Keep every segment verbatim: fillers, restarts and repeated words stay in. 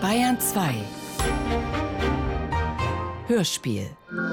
Bayern zwei Hörspiel.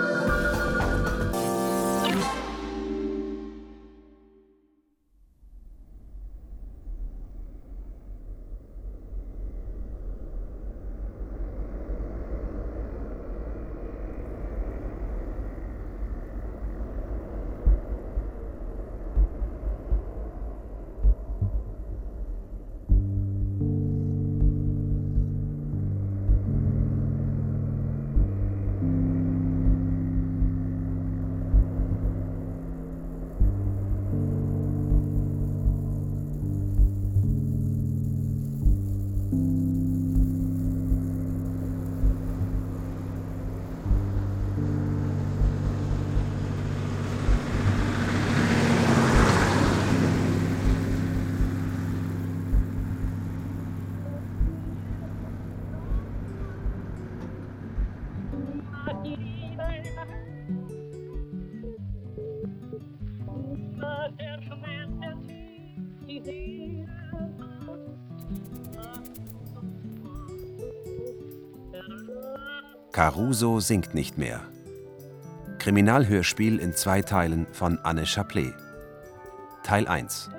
Caruso singt nicht mehr. Kriminalhörspiel in zwei Teilen von Anne Chaplet. Teil eins.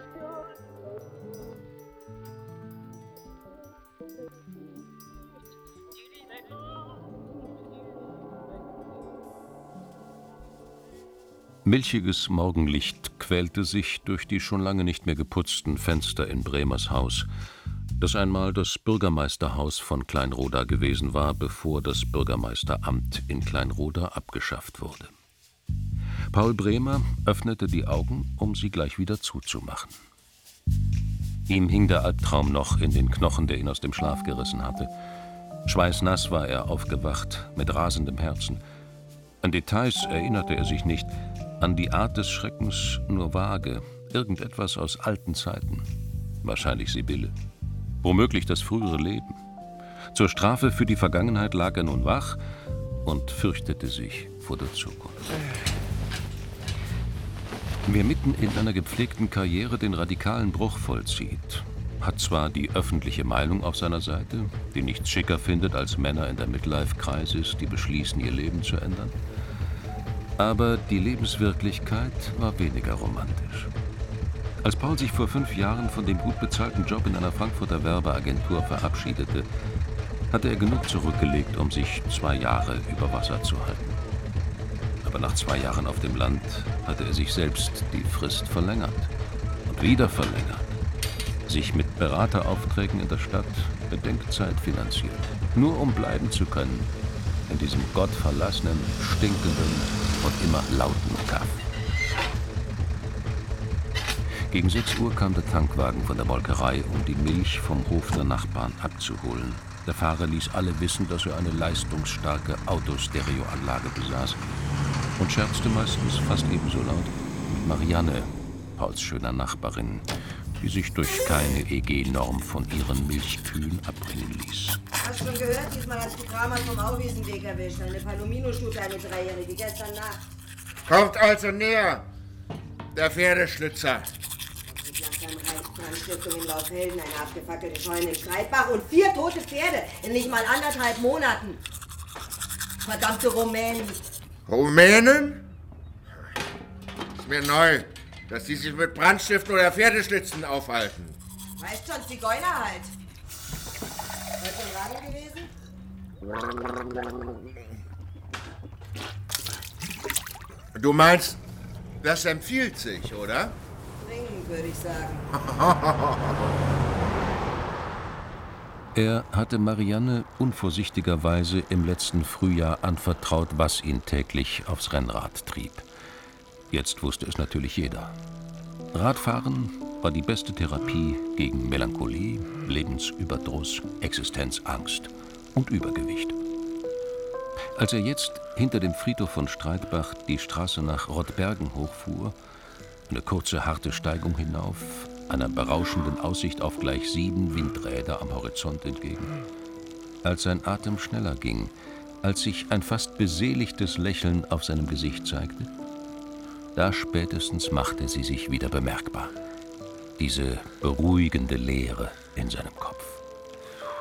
Milchiges Morgenlicht quälte sich durch die schon lange nicht mehr geputzten Fenster in Bremers Haus, das einmal das Bürgermeisterhaus von Kleinroda gewesen war, bevor das Bürgermeisteramt in Kleinroda abgeschafft wurde. Paul Bremer öffnete die Augen, um sie gleich wieder zuzumachen. Ihm hing der Albtraum noch in den Knochen, der ihn aus dem Schlaf gerissen hatte. Schweißnass war er aufgewacht, mit rasendem Herzen. An Details erinnerte er sich nicht, an die Art des Schreckens nur vage, irgendetwas aus alten Zeiten. Wahrscheinlich Sibylle. Womöglich das frühere Leben. Zur Strafe für die Vergangenheit lag er nun wach und fürchtete sich vor der Zukunft. Wer mitten in einer gepflegten Karriere den radikalen Bruch vollzieht, hat zwar die öffentliche Meinung auf seiner Seite, die nichts schicker findet als Männer in der Midlife-Crisis, die beschließen, ihr Leben zu ändern, aber die Lebenswirklichkeit war weniger romantisch. Als Paul sich vor fünf Jahren von dem gut bezahlten Job in einer Frankfurter Werbeagentur verabschiedete, hatte er genug zurückgelegt, um sich zwei Jahre über Wasser zu halten. Aber nach zwei Jahren auf dem Land hatte er sich selbst die Frist verlängert und wieder verlängert, sich mit Berateraufträgen in der Stadt Bedenkzeit finanziert, nur um bleiben zu können in diesem gottverlassenen, stinkenden und immer lauten Kaff. Gegen sechs Uhr kam der Tankwagen von der Molkerei, um die Milch vom Hof der Nachbarn abzuholen. Der Fahrer ließ alle wissen, dass er eine leistungsstarke Autostereoanlage besaß und scherzte meistens fast ebenso laut mit Marianne, Pauls schöner Nachbarin, die sich durch keine E G-Norm von ihren Milchkühen abbringen ließ. Hast schon gehört, diesmal hast du Kramer vom Auwiesenweg erwischt. Eine Palomino-Stute, eine Dreijährige, gestern Nacht. Kommt also näher, der Pferdeschlitzer. Brandstiftung in Laufhelden, eine abgefackelte Scheune in Streitbach und vier tote Pferde in nicht mal anderthalb Monaten. Verdammte Rumänen. Rumänen? Ist mir neu, dass die sich mit Brandstiften oder Pferdeschlitzen aufhalten. Weißt schon, Zigeuner halt. Heute im Radio gewesen? Du meinst, das empfiehlt sich, oder? Dringend, würde ich sagen. Er hatte Marianne unvorsichtigerweise im letzten Frühjahr anvertraut, was ihn täglich aufs Rennrad trieb. Jetzt wusste es natürlich jeder. Radfahren war die beste Therapie gegen Melancholie, Lebensüberdruss, Existenzangst und Übergewicht. Als er jetzt hinter dem Friedhof von Streitbach die Straße nach Rottbergen hochfuhr, eine kurze, harte Steigung hinauf, einer berauschenden Aussicht auf gleich sieben Windräder am Horizont entgegen. Als sein Atem schneller ging, als sich ein fast beseligtes Lächeln auf seinem Gesicht zeigte, da spätestens machte sie sich wieder bemerkbar. Diese beruhigende Leere in seinem Kopf.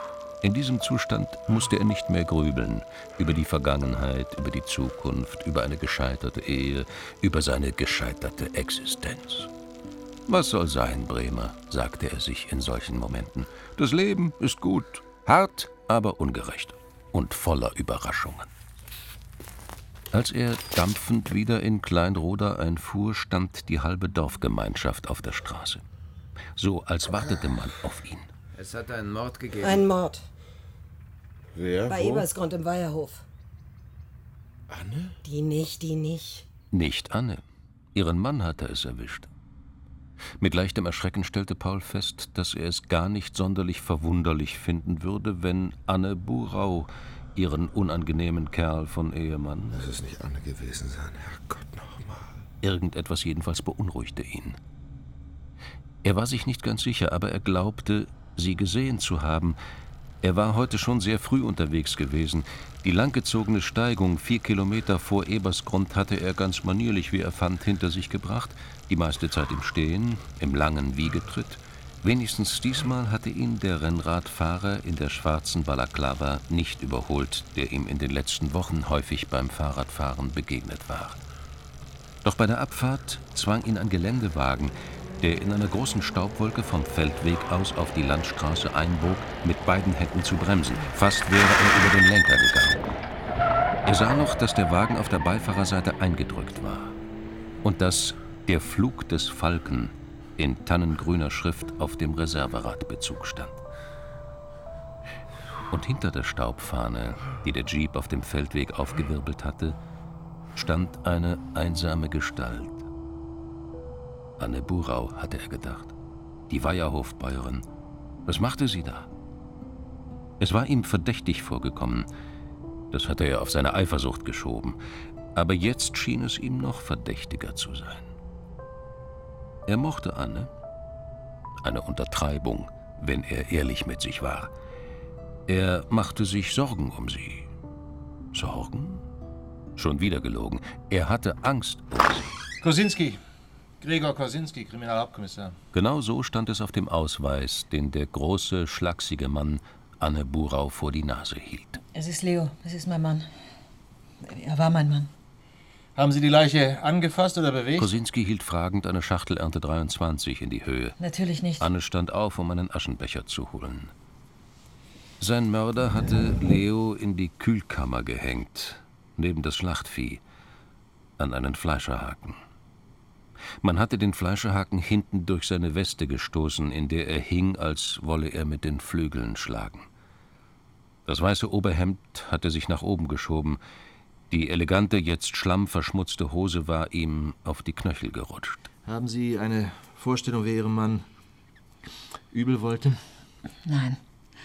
In diesem Zustand musste er nicht mehr grübeln über die Vergangenheit, über die Zukunft, über eine gescheiterte Ehe, über seine gescheiterte Existenz. Was soll sein, Bremer, sagte er sich in solchen Momenten. Das Leben ist gut, hart, aber ungerecht und voller Überraschungen. Als er dampfend wieder in Kleinroda einfuhr, stand die halbe Dorfgemeinschaft auf der Straße. So, als wartete man auf ihn. Es hat einen Mord gegeben. Ein Mord. Wer? Bei Wo? Ebersgrund im Weiherhof. Anne? Die nicht, die nicht. Nicht Anne. Ihren Mann hatte es erwischt. Mit leichtem Erschrecken stellte Paul fest, dass er es gar nicht sonderlich verwunderlich finden würde, wenn Anne Burau ihren unangenehmen Kerl von Ehemann... Muss es nicht Anne gewesen sein, Herrgott nochmal. Irgendetwas jedenfalls beunruhigte ihn. Er war sich nicht ganz sicher, aber er glaubte, sie gesehen zu haben. Er war heute schon sehr früh unterwegs gewesen. Die langgezogene Steigung, vier Kilometer vor Ebersgrund, hatte er ganz manierlich, wie er fand, hinter sich gebracht. Die meiste Zeit im Stehen, im langen Wiegetritt. Wenigstens diesmal hatte ihn der Rennradfahrer in der schwarzen Balaklava nicht überholt, der ihm in den letzten Wochen häufig beim Fahrradfahren begegnet war. Doch bei der Abfahrt zwang ihn ein Geländewagen, der in einer großen Staubwolke vom Feldweg aus auf die Landstraße einbog, mit beiden Händen zu bremsen. Fast wäre er über den Lenker gegangen. Er sah noch, dass der Wagen auf der Beifahrerseite eingedrückt war und dass der Flug des Falken in tannengrüner Schrift auf dem Reserveradbezug stand. Und hinter der Staubfahne, die der Jeep auf dem Feldweg aufgewirbelt hatte, stand eine einsame Gestalt. Anne Burau, hatte er gedacht. Die Weiherhofbäuerin. Was machte sie da? Es war ihm verdächtig vorgekommen. Das hatte er auf seine Eifersucht geschoben. Aber jetzt schien es ihm noch verdächtiger zu sein. Er mochte Anne. Eine Untertreibung, wenn er ehrlich mit sich war. Er machte sich Sorgen um sie. Sorgen? Schon wieder gelogen. Er hatte Angst um sie. Kosinski. Gregor Kosinski, Kriminalhauptkommissar. Genau so stand es auf dem Ausweis, den der große, schlachsige Mann Anne Burau vor die Nase hielt. Es ist Leo, es ist mein Mann. Er war mein Mann. Haben Sie die Leiche angefasst oder bewegt? Kosinski hielt fragend eine Schachtel Ernte dreiundzwanzig in die Höhe. Natürlich nicht. Anne stand auf, um einen Aschenbecher zu holen. Sein Mörder hatte Leo in die Kühlkammer gehängt, neben das Schlachtvieh, an einen Fleischerhaken. Man hatte den Fleischerhaken hinten durch seine Weste gestoßen, in der er hing, als wolle er mit den Flügeln schlagen. Das weiße Oberhemd hatte sich nach oben geschoben. Die elegante, jetzt schlammverschmutzte Hose war ihm auf die Knöchel gerutscht. Haben Sie eine Vorstellung, wer Ihrem Mann übel wollte? Nein.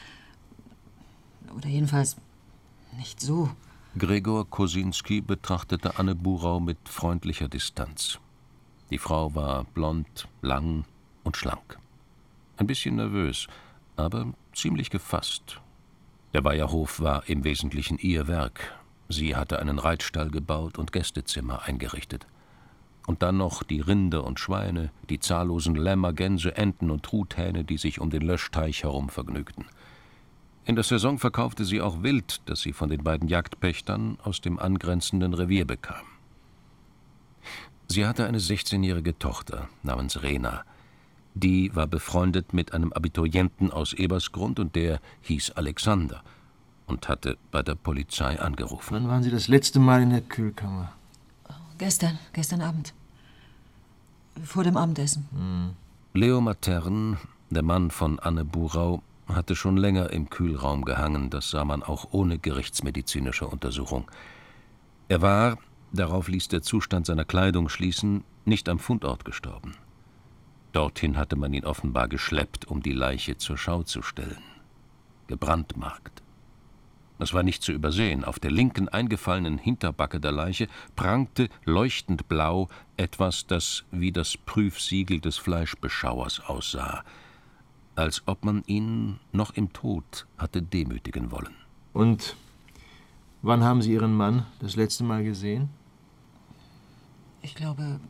Oder jedenfalls nicht so. Gregor Kosinski betrachtete Anne Burau mit freundlicher Distanz. Die Frau war blond, lang und schlank. Ein bisschen nervös, aber ziemlich gefasst. Der Weiherhof war im Wesentlichen ihr Werk. Sie hatte einen Reitstall gebaut und Gästezimmer eingerichtet. Und dann noch die Rinder und Schweine, die zahllosen Lämmer, Gänse, Enten und Truthähne, die sich um den Löschteich herum vergnügten. In der Saison verkaufte sie auch Wild, das sie von den beiden Jagdpächtern aus dem angrenzenden Revier bekam. Sie hatte eine sechzehnjährige Tochter namens Rena. Die war befreundet mit einem Abiturienten aus Ebersgrund und der hieß Alexander und hatte bei der Polizei angerufen. Wann waren Sie das letzte Mal in der Kühlkammer? Gestern, gestern Abend. Vor dem Abendessen. Hm. Leo Matern, der Mann von Anne Burau, hatte schon länger im Kühlraum gehangen, das sah man auch ohne gerichtsmedizinische Untersuchung. Er war, darauf ließ der Zustand seiner Kleidung schließen, nicht am Fundort gestorben. Dorthin hatte man ihn offenbar geschleppt, um die Leiche zur Schau zu stellen. Gebrandmarkt. Es war nicht zu übersehen. Auf der linken eingefallenen Hinterbacke der Leiche prangte leuchtend blau etwas, das wie das Prüfsiegel des Fleischbeschauers aussah, als ob man ihn noch im Tod hatte demütigen wollen. Und wann haben Sie Ihren Mann das letzte Mal gesehen? Ich glaube...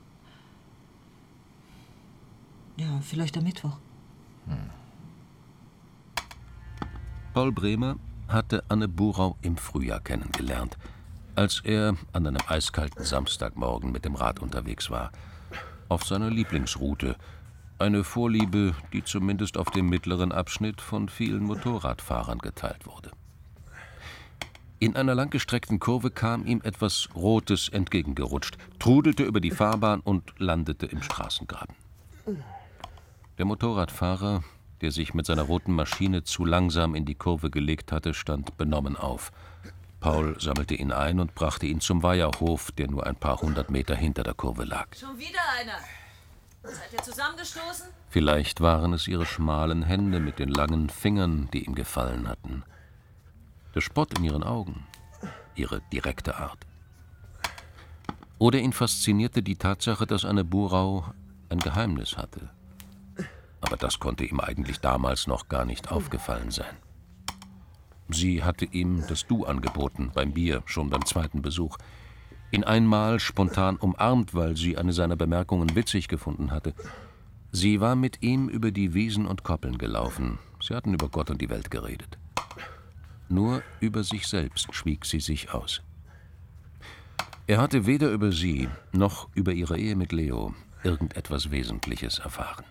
Ja, vielleicht am Mittwoch. Hm. Paul Bremer hatte Anne Burau im Frühjahr kennengelernt, als er an einem eiskalten Samstagmorgen mit dem Rad unterwegs war. Auf seiner Lieblingsroute, eine Vorliebe, die zumindest auf dem mittleren Abschnitt von vielen Motorradfahrern geteilt wurde. In einer langgestreckten Kurve kam ihm etwas Rotes entgegengerutscht, trudelte über die Fahrbahn und landete im Straßengraben. Der Motorradfahrer, der sich mit seiner roten Maschine zu langsam in die Kurve gelegt hatte, stand benommen auf. Paul sammelte ihn ein und brachte ihn zum Weiherhof, der nur ein paar hundert Meter hinter der Kurve lag. Schon wieder einer. Seid ihr zusammengestoßen? Vielleicht waren es ihre schmalen Hände mit den langen Fingern, die ihm gefallen hatten. Der Spott in ihren Augen, ihre direkte Art. Oder ihn faszinierte die Tatsache, dass Anne Burau ein Geheimnis hatte. Aber das konnte ihm eigentlich damals noch gar nicht aufgefallen sein. Sie hatte ihm das Du angeboten, beim Bier, schon beim zweiten Besuch. Ihn einmal spontan umarmt, weil sie eine seiner Bemerkungen witzig gefunden hatte. Sie war mit ihm über die Wiesen und Koppeln gelaufen. Sie hatten über Gott und die Welt geredet. Nur über sich selbst schwieg sie sich aus. Er hatte weder über sie noch über ihre Ehe mit Leo irgendetwas Wesentliches erfahren.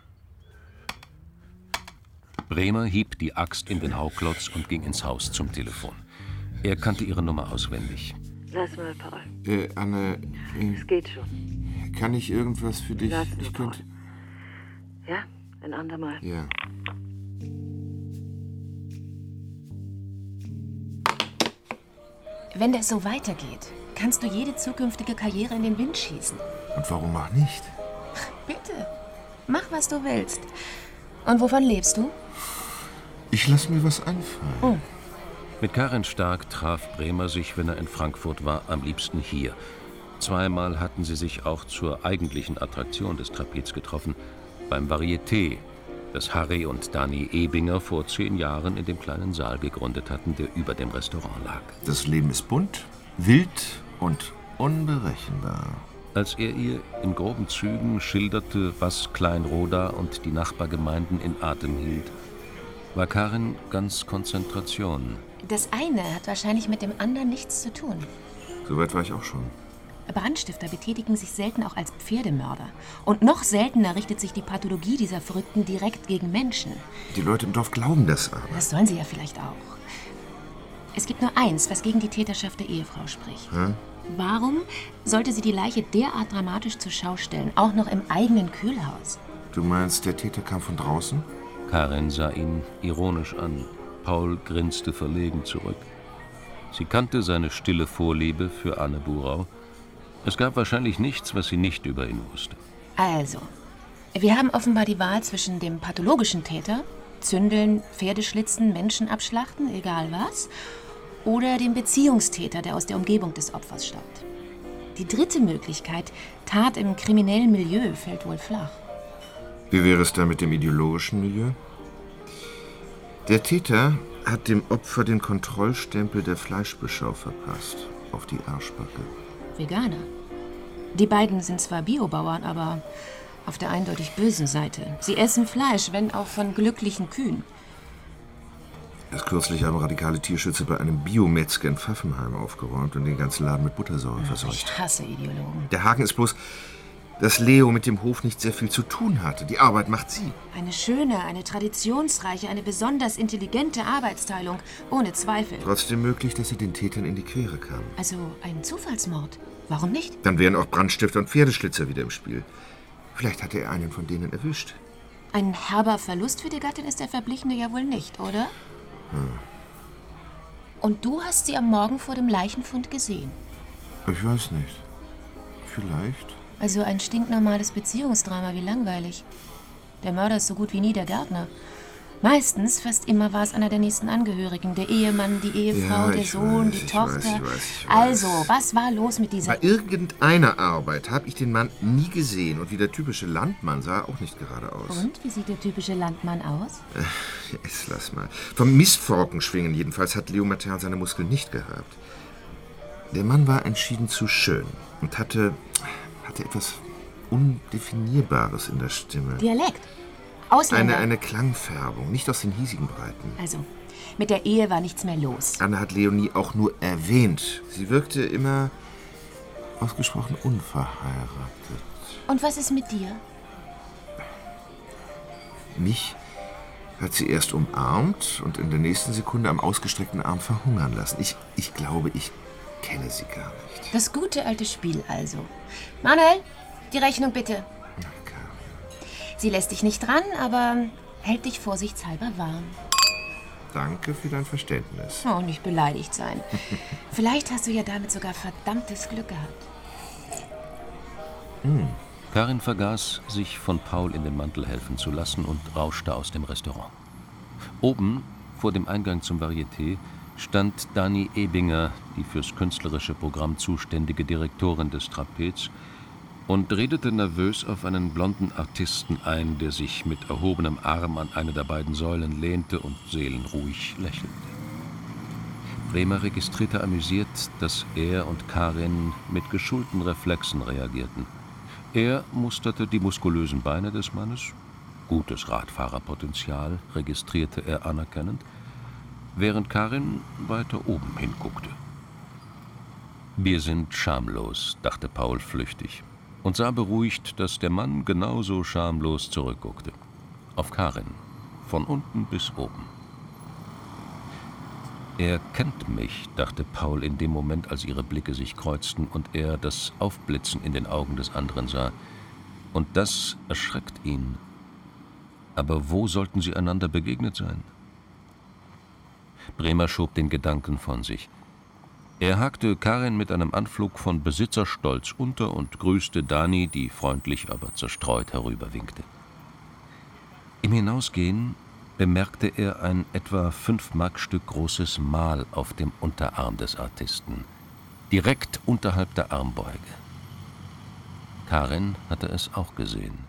Bremer hieb die Axt in den Hauklotz und ging ins Haus zum Telefon. Er kannte ihre Nummer auswendig. Lass mal, Paul. Äh, Anne, äh, Es geht schon. kann ich irgendwas für dich? Lass nur, Ich könnte. Paul. Ja, ein andermal. Ja. Wenn das so weitergeht, kannst du jede zukünftige Karriere in den Wind schießen. Und warum auch nicht? Bitte, mach, was du willst. Und wovon lebst du? Ich lass mir was einfallen. Oh. Mit Karin Stark traf Bremer sich, wenn er in Frankfurt war, am liebsten hier. Zweimal hatten sie sich auch zur eigentlichen Attraktion des Trapez getroffen, beim Varieté, das Harry und Dani Ebinger vor zehn Jahren in dem kleinen Saal gegründet hatten, der über dem Restaurant lag. Das Leben ist bunt, wild und unberechenbar. Als er ihr in groben Zügen schilderte, was Kleinroda und die Nachbargemeinden in Atem hielt, war Karin ganz Konzentration. Das eine hat wahrscheinlich mit dem anderen nichts zu tun. Soweit war ich auch schon. Brandstifter betätigen sich selten auch als Pferdemörder. Und noch seltener richtet sich die Pathologie dieser Verrückten direkt gegen Menschen. Die Leute im Dorf glauben das aber. Das sollen sie ja vielleicht auch. Es gibt nur eins, was gegen die Täterschaft der Ehefrau spricht. Hä? Warum sollte sie die Leiche derart dramatisch zur Schau stellen, auch noch im eigenen Kühlhaus? Du meinst, der Täter kam von draußen? Karin sah ihn ironisch an. Paul grinste verlegen zurück. Sie kannte seine stille Vorliebe für Anne Burau. Es gab wahrscheinlich nichts, was sie nicht über ihn wusste. Also, wir haben offenbar die Wahl zwischen dem pathologischen Täter, Zündeln, Pferdeschlitzen, Menschen abschlachten, egal was, oder dem Beziehungstäter, der aus der Umgebung des Opfers stammt. Die dritte Möglichkeit, Tat im kriminellen Milieu, fällt wohl flach. Wie wäre es da mit dem ideologischen Milieu? Der Täter hat dem Opfer den Kontrollstempel der Fleischbeschau verpasst. Auf die Arschbacke. Veganer. Die beiden sind zwar Biobauern, aber auf der eindeutig bösen Seite. Sie essen Fleisch, wenn auch von glücklichen Kühen. Erst kürzlich haben radikale Tierschützer bei einem Biometzger in Pfaffenheim aufgeräumt und den ganzen Laden mit Buttersäure verseucht. Ich hasse Ideologen. Der Haken ist bloß, dass Leo mit dem Hof nicht sehr viel zu tun hatte. Die Arbeit macht sie. Eine schöne, eine traditionsreiche, eine besonders intelligente Arbeitsteilung, ohne Zweifel. Trotzdem möglich, dass er den Tätern in die Quere kam. Also ein Zufallsmord. Warum nicht? Dann wären auch Brandstifter und Pferdeschlitzer wieder im Spiel. Vielleicht hatte er einen von denen erwischt. Ein herber Verlust für die Gattin ist der Verblichene ja wohl nicht, oder? Hm. Und du hast sie am Morgen vor dem Leichenfund gesehen? Ich weiß nicht. Vielleicht. Also ein stinknormales Beziehungsdrama, wie langweilig. Der Mörder ist so gut wie nie der Gärtner. Meistens, fast immer, war es einer der nächsten Angehörigen. Der Ehemann, die Ehefrau, Ja, der ich Sohn, weiß, die ich Tochter. weiß, ich weiß, ich weiß. Also, was war los mit dieser... Bei irgendeiner Arbeit habe ich den Mann nie gesehen. Und wie der typische Landmann sah er auch nicht gerade aus. Und, wie sieht der typische Landmann aus? Äh, jetzt lass mal. Vom Mistforkenschwingen jedenfalls hat Leo Matern seine Muskeln nicht gehabt. Der Mann war entschieden zu schön und hatte, hatte etwas Undefinierbares in der Stimme. Dialekt. Ausländer. Eine, eine Klangfärbung, nicht aus den hiesigen Breiten. Also, Mit der Ehe war nichts mehr los. Anne hat Leonie auch nur erwähnt. Sie wirkte immer ausgesprochen unverheiratet. Und was ist mit dir? Mich hat sie erst umarmt und in der nächsten Sekunde am ausgestreckten Arm verhungern lassen. Ich, ich glaube, ich kenne sie gar nicht. Das gute alte Spiel also. Manuel, die Rechnung bitte. Sie lässt dich nicht dran, aber hält dich vorsichtshalber warm. Danke für dein Verständnis. Oh, nicht beleidigt sein. Vielleicht hast du ja damit sogar verdammtes Glück gehabt. Hm. Karin vergaß, sich von Paul in den Mantel helfen zu lassen und rauschte aus dem Restaurant. Oben, vor dem Eingang zum Varieté, stand Dani Ebinger, die fürs künstlerische Programm zuständige Direktorin des Trapez, und redete nervös auf einen blonden Artisten ein, der sich mit erhobenem Arm an eine der beiden Säulen lehnte und seelenruhig lächelte. Bremer registrierte amüsiert, dass er und Karin mit geschulten Reflexen reagierten. Er musterte die muskulösen Beine des Mannes, gutes Radfahrerpotenzial registrierte er anerkennend, während Karin weiter oben hinguckte. Wir sind schamlos, dachte Paul flüchtig und sah beruhigt, dass der Mann genauso schamlos zurückguckte. Auf Karin, von unten bis oben. Er kennt mich, dachte Paul in dem Moment, als ihre Blicke sich kreuzten und er das Aufblitzen in den Augen des anderen sah. Und das erschreckt ihn. Aber wo sollten sie einander begegnet sein? Bremer schob den Gedanken von sich. Er hakte Karin mit einem Anflug von Besitzerstolz unter und grüßte Dani, die freundlich, aber zerstreut herüberwinkte. Im Hinausgehen bemerkte er ein etwa fünf Mark Stück großes Mal auf dem Unterarm des Artisten, direkt unterhalb der Armbeuge. Karin hatte es auch gesehen.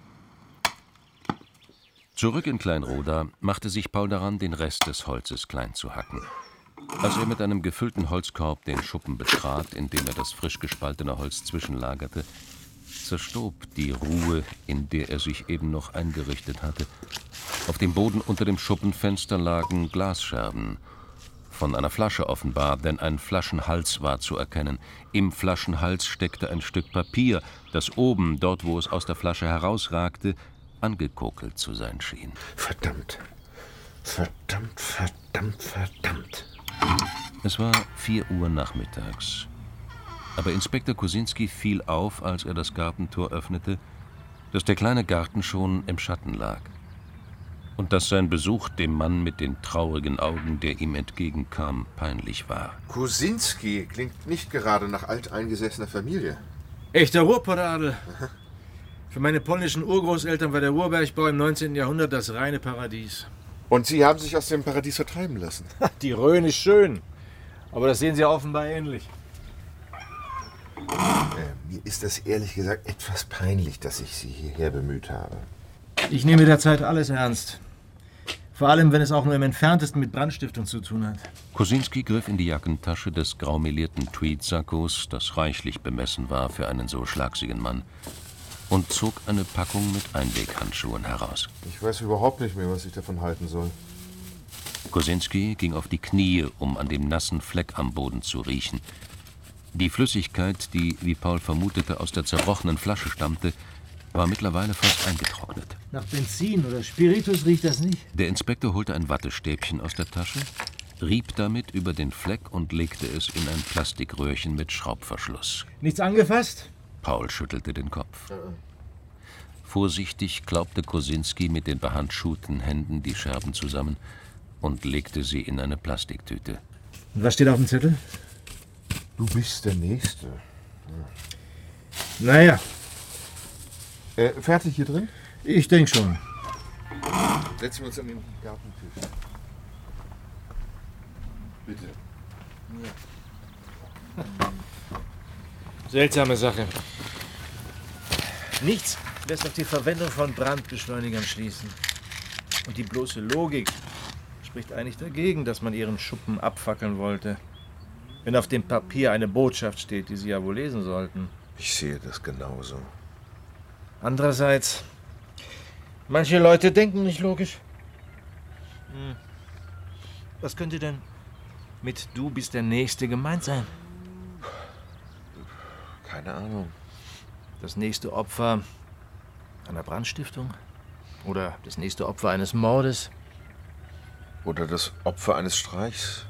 Zurück in Kleinroda machte sich Paul daran, den Rest des Holzes klein zu hacken. Als er mit einem gefüllten Holzkorb den Schuppen betrat, in dem er das frisch gespaltene Holz zwischenlagerte, zerstob die Ruhe, in der er sich eben noch eingerichtet hatte. Auf dem Boden unter dem Schuppenfenster lagen Glasscherben. Von einer Flasche offenbar, denn ein Flaschenhals war zu erkennen. Im Flaschenhals steckte ein Stück Papier, das oben, dort wo es aus der Flasche herausragte, angekokelt zu sein schien. Verdammt. Verdammt, verdammt, verdammt. Es war vier Uhr nachmittags. Aber Inspektor Kosinski fiel auf, als er das Gartentor öffnete, dass der kleine Garten schon im Schatten lag. Und dass sein Besuch dem Mann mit den traurigen Augen, der ihm entgegenkam, peinlich war. Kosinski klingt nicht gerade nach alteingesessener Familie. Echter Ruhrpottadel. Für meine polnischen Urgroßeltern war der Ruhrbergbau im neunzehnten Jahrhundert das reine Paradies. Und Sie haben sich aus dem Paradies vertreiben lassen? Die Rhön ist schön, aber das sehen Sie offenbar ähnlich. Äh, mir ist das ehrlich gesagt etwas peinlich, dass ich Sie hierher bemüht habe. Ich nehme derzeit alles ernst. Vor allem, wenn es auch nur im Entferntesten mit Brandstiftung zu tun hat. Kosinski griff in die Jackentasche des graumelierten Tweedsackos, das reichlich bemessen war für einen so schlagsigen Mann, und zog eine Packung mit Einweghandschuhen heraus. Ich weiß überhaupt nicht mehr, was ich davon halten soll. Kosinski ging auf die Knie, um an dem nassen Fleck am Boden zu riechen. Die Flüssigkeit, die, wie Paul vermutete, aus der zerbrochenen Flasche stammte, war mittlerweile fast eingetrocknet. Nach Benzin oder Spiritus riecht das nicht. Der Inspektor holte ein Wattestäbchen aus der Tasche, rieb damit über den Fleck und legte es in ein Plastikröhrchen mit Schraubverschluss. Nichts angefasst? Paul schüttelte den Kopf. Vorsichtig klaubte Kosinski mit den behandschuhten Händen die Scherben zusammen und legte sie in eine Plastiktüte. Und was steht auf dem Zettel? Du bist der Nächste. Naja. Äh, fertig hier drin? Ich denke schon. Setzen wir uns an den Gartentisch. Bitte. Ja. Seltsame Sache. Nichts lässt auf die Verwendung von Brandbeschleunigern schließen. Und die bloße Logik spricht eigentlich dagegen, dass man ihren Schuppen abfackeln wollte. Wenn auf dem Papier eine Botschaft steht, die Sie ja wohl lesen sollten. Ich sehe das genauso. Andererseits, manche Leute denken nicht logisch. Hm. Was könnte denn mit du bist der Nächste gemeint sein? Keine Ahnung. Das nächste Opfer einer Brandstiftung? Oder das nächste Opfer eines Mordes? Oder das Opfer eines Streichs?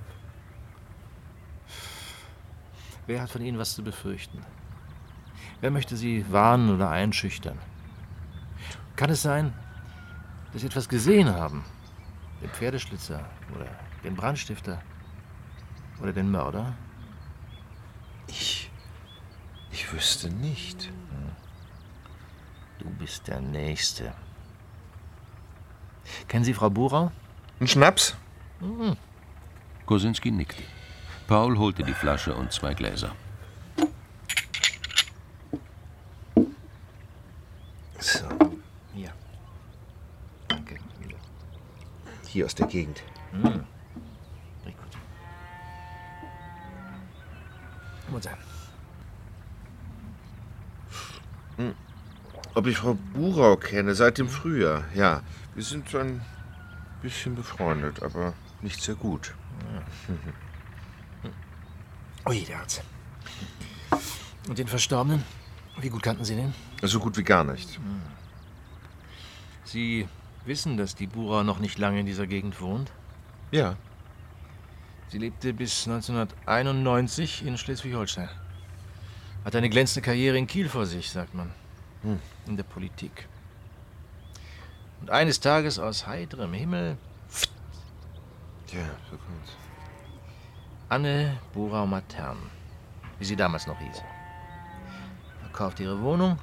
Wer hat von Ihnen was zu befürchten? Wer möchte Sie warnen oder einschüchtern? Kann es sein, dass Sie etwas gesehen haben? Den Pferdeschlitzer oder den Brandstifter oder den Mörder? Ich... Ich wüsste nicht. Du bist der Nächste. Kennen Sie Frau Burau? Ein Schnaps? Mhm. Kosinski nickte. Paul holte die Flasche und zwei Gläser. So, hier. Danke. Hier aus der Gegend. Mhm. Riecht gut. Mutter. Hm. Ob ich Frau Burau kenne, seit dem Frühjahr, ja. Wir sind so ein bisschen befreundet, aber nicht sehr gut. Ja. Mhm. Ui, der hat's. Und den Verstorbenen? Wie gut kannten Sie den? So gut wie gar nicht. Sie wissen, dass die Burau noch nicht lange in dieser Gegend wohnt? Ja. Sie lebte bis neunzehnhunderteinundneunzig in Schleswig-Holstein. Hat eine glänzende Karriere in Kiel vor sich, sagt man. Hm. In der Politik. Und eines Tages aus heiterem Himmel... Ja, so kommt's. Anne Burau-Matern, wie sie damals noch hieß. Verkaufte ihre Wohnung,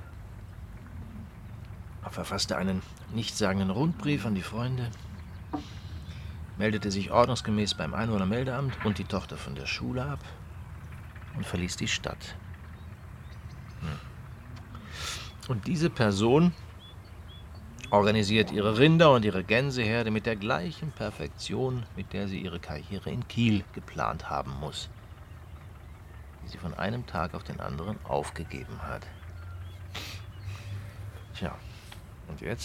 verfasste einen nichtssagenden Rundbrief an die Freunde, meldete sich ordnungsgemäß beim Einwohnermeldeamt und die Tochter von der Schule ab und verließ die Stadt. Hm. Und diese Person organisiert ihre Rinder und ihre Gänseherde mit der gleichen Perfektion, mit der sie ihre Karriere in Kiel geplant haben muss, die sie von einem Tag auf den anderen aufgegeben hat. Tja, und jetzt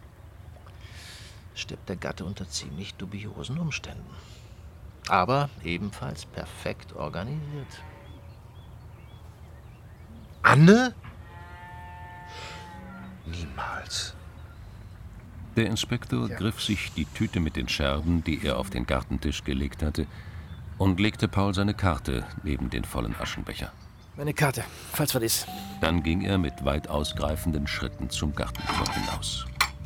stirbt der Gatte unter ziemlich dubiosen Umständen. Aber ebenfalls perfekt organisiert. Anne? Niemals. Der Inspektor ja. griff sich die Tüte mit den Scherben, die er auf den Gartentisch gelegt hatte, und legte Paul seine Karte neben den vollen Aschenbecher. Meine Karte, falls was ist. Dann ging er mit weit ausgreifenden Schritten zum Gartentor hinaus.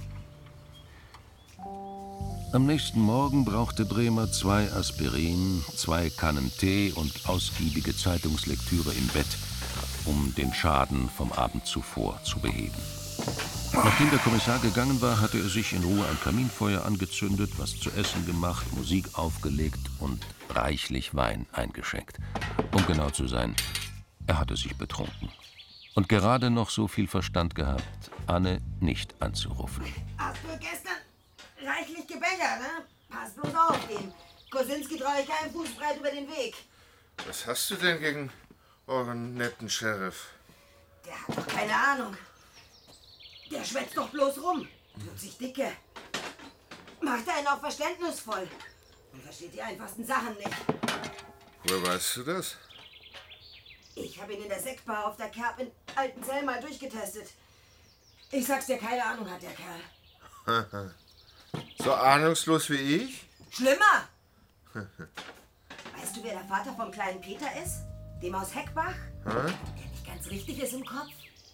Am nächsten Morgen brauchte Bremer zwei Aspirin, zwei Kannen Tee und ausgiebige Zeitungslektüre im Bett, um den Schaden vom Abend zuvor zu beheben. Nachdem der Kommissar gegangen war, hatte er sich in Ruhe ein Kaminfeuer angezündet, was zu essen gemacht, Musik aufgelegt und reichlich Wein eingeschenkt. Um genau zu sein, er hatte sich betrunken. Und gerade noch so viel Verstand gehabt, Anne nicht anzurufen. Hast du gestern reichlich gebechert, ne? Pass bloß auf, dem Kosinski traue ich keinen Fuß breit über den Weg. Was hast du denn gegen euren netten Sheriff? Der hat doch keine Ahnung. Der schwätzt doch bloß rum. Tut sich dicke. Macht einen auch verständnisvoll. Und versteht die einfachsten Sachen nicht. Woher weißt du das? Ich habe ihn in der Sektbar auf der Kerb in Altenzell mal durchgetestet. Ich sag's dir, keine Ahnung hat der Kerl. So ahnungslos wie ich? Schlimmer! Weißt du, wer der Vater vom kleinen Peter ist? Dem aus Heckbach? Hä? Der nicht ganz richtig ist im Kopf?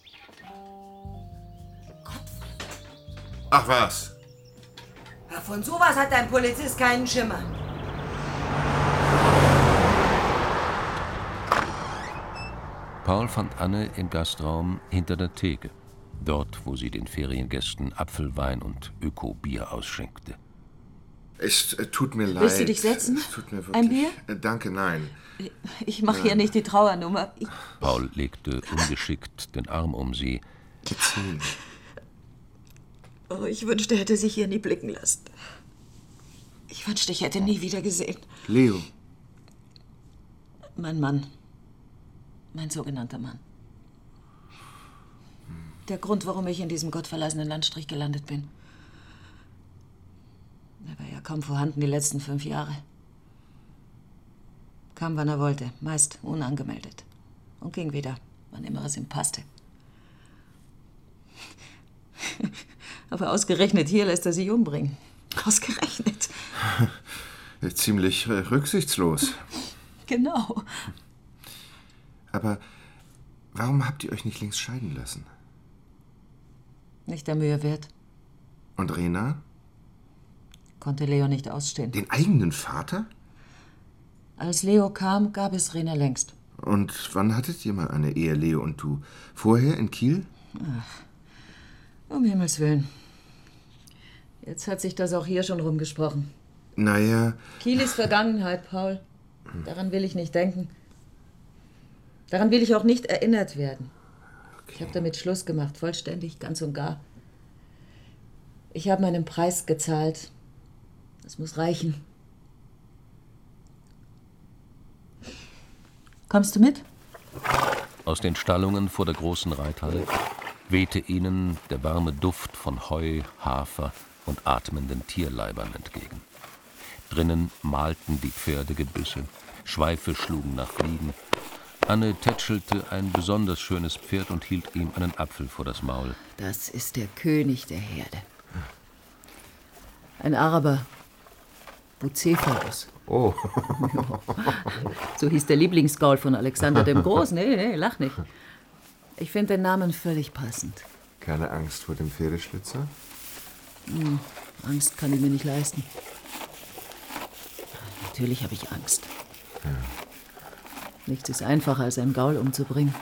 Ach was? Ja, von sowas hat dein Polizist keinen Schimmer. Paul fand Anne im Gastraum hinter der Theke, dort, wo sie den Feriengästen Apfelwein und Öko-Bier ausschenkte. Es äh, tut mir leid. Willst du dich setzen? Es tut mir wirklich, Ein Bier? Äh, danke, nein. Ich mache hier nicht die Trauernummer. Ich Paul legte ungeschickt den Arm um sie. Erzähl. Oh, ich wünschte, er hätte sich hier nie blicken lassen. Ich wünschte, ich hätte nie wieder gesehen. Leo. Mein Mann. Mein sogenannter Mann. Der Grund, warum ich in diesem gottverlassenen Landstrich gelandet bin. Er war ja kaum vorhanden die letzten fünf Jahre. Kam, wann er wollte, meist unangemeldet. Und ging wieder, wann immer es ihm passte. Aber ausgerechnet hier lässt er sich umbringen. Ausgerechnet. Ziemlich äh, rücksichtslos. Genau. Aber warum habt ihr euch nicht längst scheiden lassen? Nicht der Mühe wert. Und Rena? Konnte Leo nicht ausstehen. Den eigenen Vater? Als Leo kam, gab es Rena längst. Und wann hattet ihr mal eine Ehe, Leo und du? Vorher in Kiel? Ach, um Himmels Willen. Jetzt hat sich das auch hier schon rumgesprochen. Naja... Kiel ist Vergangenheit, Paul. Daran will ich nicht denken. Daran will ich auch nicht erinnert werden. Okay. Ich habe damit Schluss gemacht, vollständig, ganz und gar. Ich habe meinen Preis gezahlt. Das muss reichen. Kommst du mit? Aus den Stallungen vor der großen Reithalle wehte ihnen der warme Duft von Heu, Hafer und atmenden Tierleibern entgegen. Drinnen malten die Pferdegebüsse, Schweife schlugen nach Fliegen. Anne tätschelte ein besonders schönes Pferd und hielt ihm einen Apfel vor das Maul. Das ist der König der Herde. Ein Araber. Bucephalus. Oh. So hieß der Lieblingsgaul von Alexander dem Großen. Nee, nee, lach nicht. Ich finde den Namen völlig passend. Keine Angst vor dem Pferdeschlitzer? Hm, Angst kann ich mir nicht leisten. Natürlich habe ich Angst. Ja. Nichts ist einfacher, als einen Gaul umzubringen.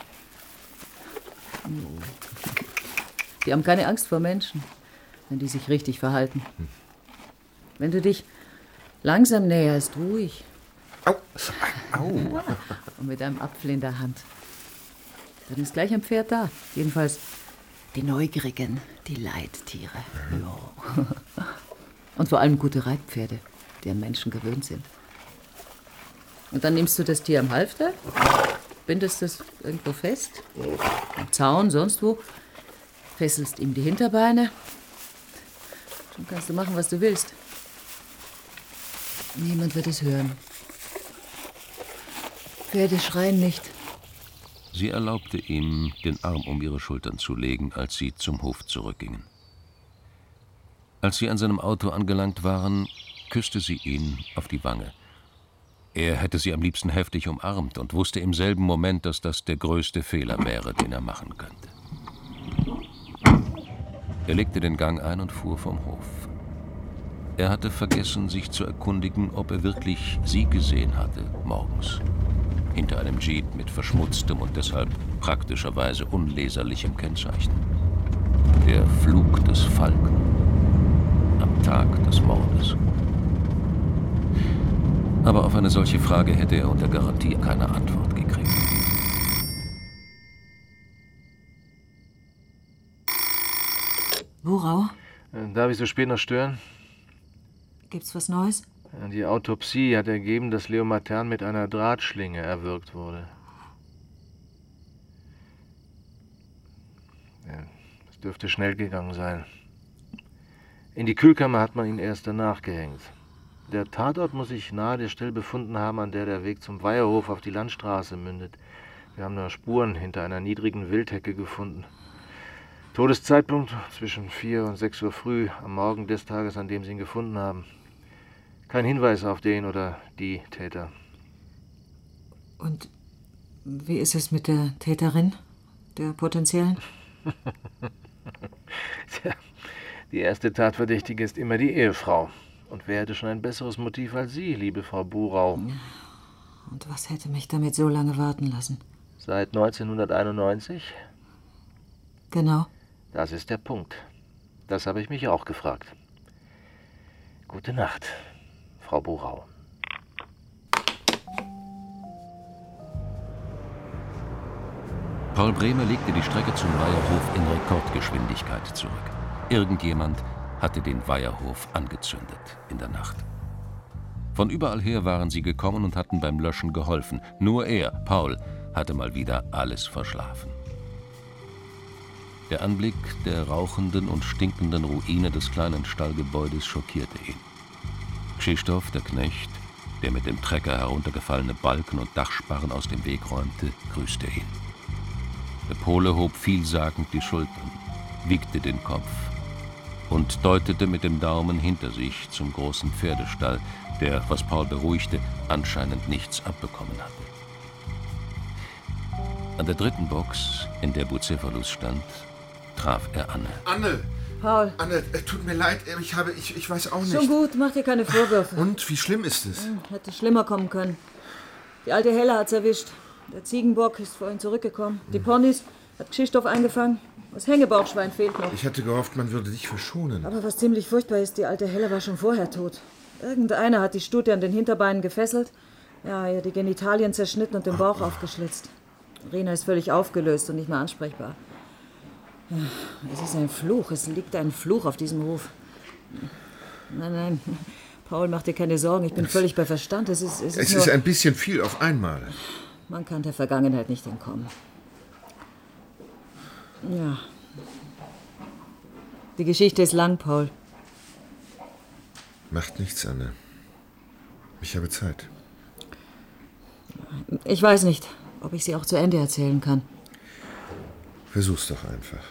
Die haben keine Angst vor Menschen, wenn die sich richtig verhalten. Wenn du dich langsam näherst, ruhig. Au. Au. Und mit einem Apfel in der Hand. Dann ist gleich ein Pferd da. Jedenfalls die Neugierigen, die Leittiere. Ja. Und vor allem gute Reitpferde, die an Menschen gewöhnt sind. Und dann nimmst du das Tier am Halfter, bindest es irgendwo fest, am Zaun, sonst wo, fesselst ihm die Hinterbeine. Dann kannst du machen, was du willst. Niemand wird es hören. Pferde schreien nicht. Sie erlaubte ihm, den Arm um ihre Schultern zu legen, als sie zum Hof zurückgingen. Als sie an seinem Auto angelangt waren, küsste sie ihn auf die Wange. Er hätte sie am liebsten heftig umarmt und wusste im selben Moment, dass das der größte Fehler wäre, den er machen könnte. Er legte den Gang ein und fuhr vom Hof. Er hatte vergessen, sich zu erkundigen, ob er wirklich sie gesehen hatte, morgens. Hinter einem Jeep mit verschmutztem und deshalb praktischerweise unleserlichem Kennzeichen. Der Flug des Falken. Am Tag des Mordes. Aber auf eine solche Frage hätte er unter Garantie keine Antwort gekriegt. Burau? Darf ich so spät noch stören? Gibt's was Neues? Die Autopsie hat ergeben, dass Leo Matern mit einer Drahtschlinge erwürgt wurde. Ja, das dürfte schnell gegangen sein. In die Kühlkammer hat man ihn erst danach gehängt. Der Tatort muss sich nahe der Stelle befunden haben, an der der Weg zum Weiherhof auf die Landstraße mündet. Wir haben da Spuren hinter einer niedrigen Wildhecke gefunden. Todeszeitpunkt zwischen vier und sechs Uhr früh am Morgen des Tages, an dem sie ihn gefunden haben. Kein Hinweis auf den oder die Täter. Und wie ist es mit der Täterin, der potenziellen? Tja, die erste Tatverdächtige ist immer die Ehefrau. Und wer hätte schon ein besseres Motiv als Sie, liebe Frau Burau? Und was hätte mich damit so lange warten lassen? Seit neunzehnhunderteinundneunzig? Genau. Das ist der Punkt. Das habe ich mich auch gefragt. Gute Nacht, Frau Burau. Paul Brehme legte die Strecke zum Weiherhof in Rekordgeschwindigkeit zurück. Irgendjemand hatte den Weiherhof angezündet in der Nacht. Von überall her waren sie gekommen und hatten beim Löschen geholfen. Nur er, Paul, hatte mal wieder alles verschlafen. Der Anblick der rauchenden und stinkenden Ruine des kleinen Stallgebäudes schockierte ihn. Krzysztof, der Knecht, der mit dem Trecker heruntergefallene Balken und Dachsparren aus dem Weg räumte, grüßte ihn. Der Pole hob vielsagend die Schultern, wiegte den Kopf und deutete mit dem Daumen hinter sich zum großen Pferdestall, der, was Paul beruhigte, anscheinend nichts abbekommen hatte. An der dritten Box, in der Bucephalus stand, traf er Anne. Anne! Paul. Anne, äh, tut mir leid, ich habe, ich, ich weiß auch nicht. Schon gut, mach dir keine Vorwürfe. Und, wie schlimm ist es? Hm, hätte schlimmer kommen können. Die alte Helle hat's erwischt. Der Ziegenbock ist vorhin zurückgekommen. Die Ponys hat Krzysztof eingefangen. Das Hängebauchschwein fehlt noch. Ich hatte gehofft, man würde dich verschonen. Aber was ziemlich furchtbar ist, die alte Helle war schon vorher tot. Irgendeiner hat die Stute an den Hinterbeinen gefesselt, ja, ihr die Genitalien zerschnitten und den Bauch aufgeschlitzt. Rena ist völlig aufgelöst und nicht mehr ansprechbar. Ja, es ist ein Fluch, es liegt ein Fluch auf diesem Hof. Nein, nein, Paul, mach dir keine Sorgen, ich bin es, völlig bei Verstand. Es ist, es ist, es nur, ist ein bisschen viel auf einmal. Man kann der Vergangenheit nicht entkommen. Ja. Die Geschichte ist lang, Paul. Macht nichts, Anne. Ich habe Zeit. Ich weiß nicht, ob ich sie auch zu Ende erzählen kann. Versuch's doch einfach.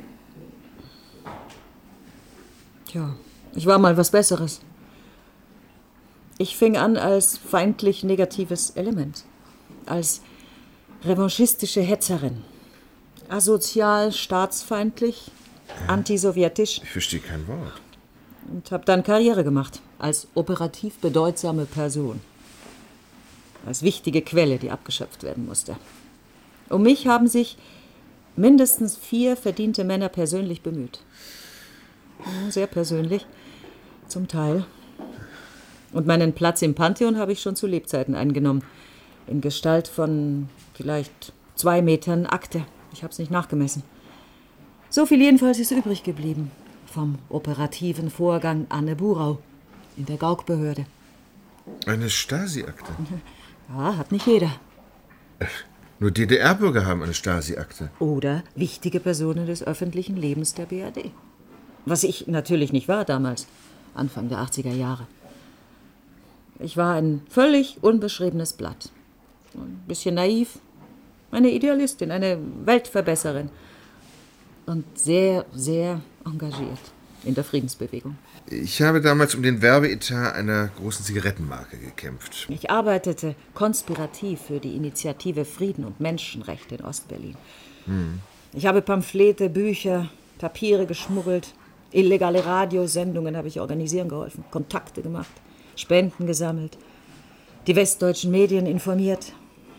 Tja, ich war mal was Besseres. Ich fing an als feindlich negatives Element. Als revanchistische Hetzerin. Asozial, staatsfeindlich, antisowjetisch. Ich verstehe kein Wort. Und habe dann Karriere gemacht. Als operativ bedeutsame Person. Als wichtige Quelle, die abgeschöpft werden musste. Um mich haben sich mindestens vier verdiente Männer persönlich bemüht. Sehr persönlich, zum Teil. Und meinen Platz im Pantheon habe ich schon zu Lebzeiten eingenommen. In Gestalt von vielleicht zwei Metern Akte. Ich habe es nicht nachgemessen. So viel jedenfalls ist übrig geblieben vom operativen Vorgang Anne Burau in der Gaukbehörde. Eine Stasi-Akte? Ja, hat nicht jeder. Nur D D R-Bürger haben eine Stasi-Akte. Oder wichtige Personen des öffentlichen Lebens der B R D. Was ich natürlich nicht war damals, Anfang der achtziger Jahre. Ich war ein völlig unbeschriebenes Blatt. Ein bisschen naiv, eine Idealistin, eine Weltverbesserin. Und sehr, sehr engagiert in der Friedensbewegung. Ich habe damals um den Werbeetat einer großen Zigarettenmarke gekämpft. Ich arbeitete konspirativ für die Initiative Frieden und Menschenrechte in Ostberlin. Hm. Ich habe Pamphlete, Bücher, Papiere geschmuggelt. Illegale Radiosendungen habe ich organisieren geholfen, Kontakte gemacht, Spenden gesammelt, die westdeutschen Medien informiert.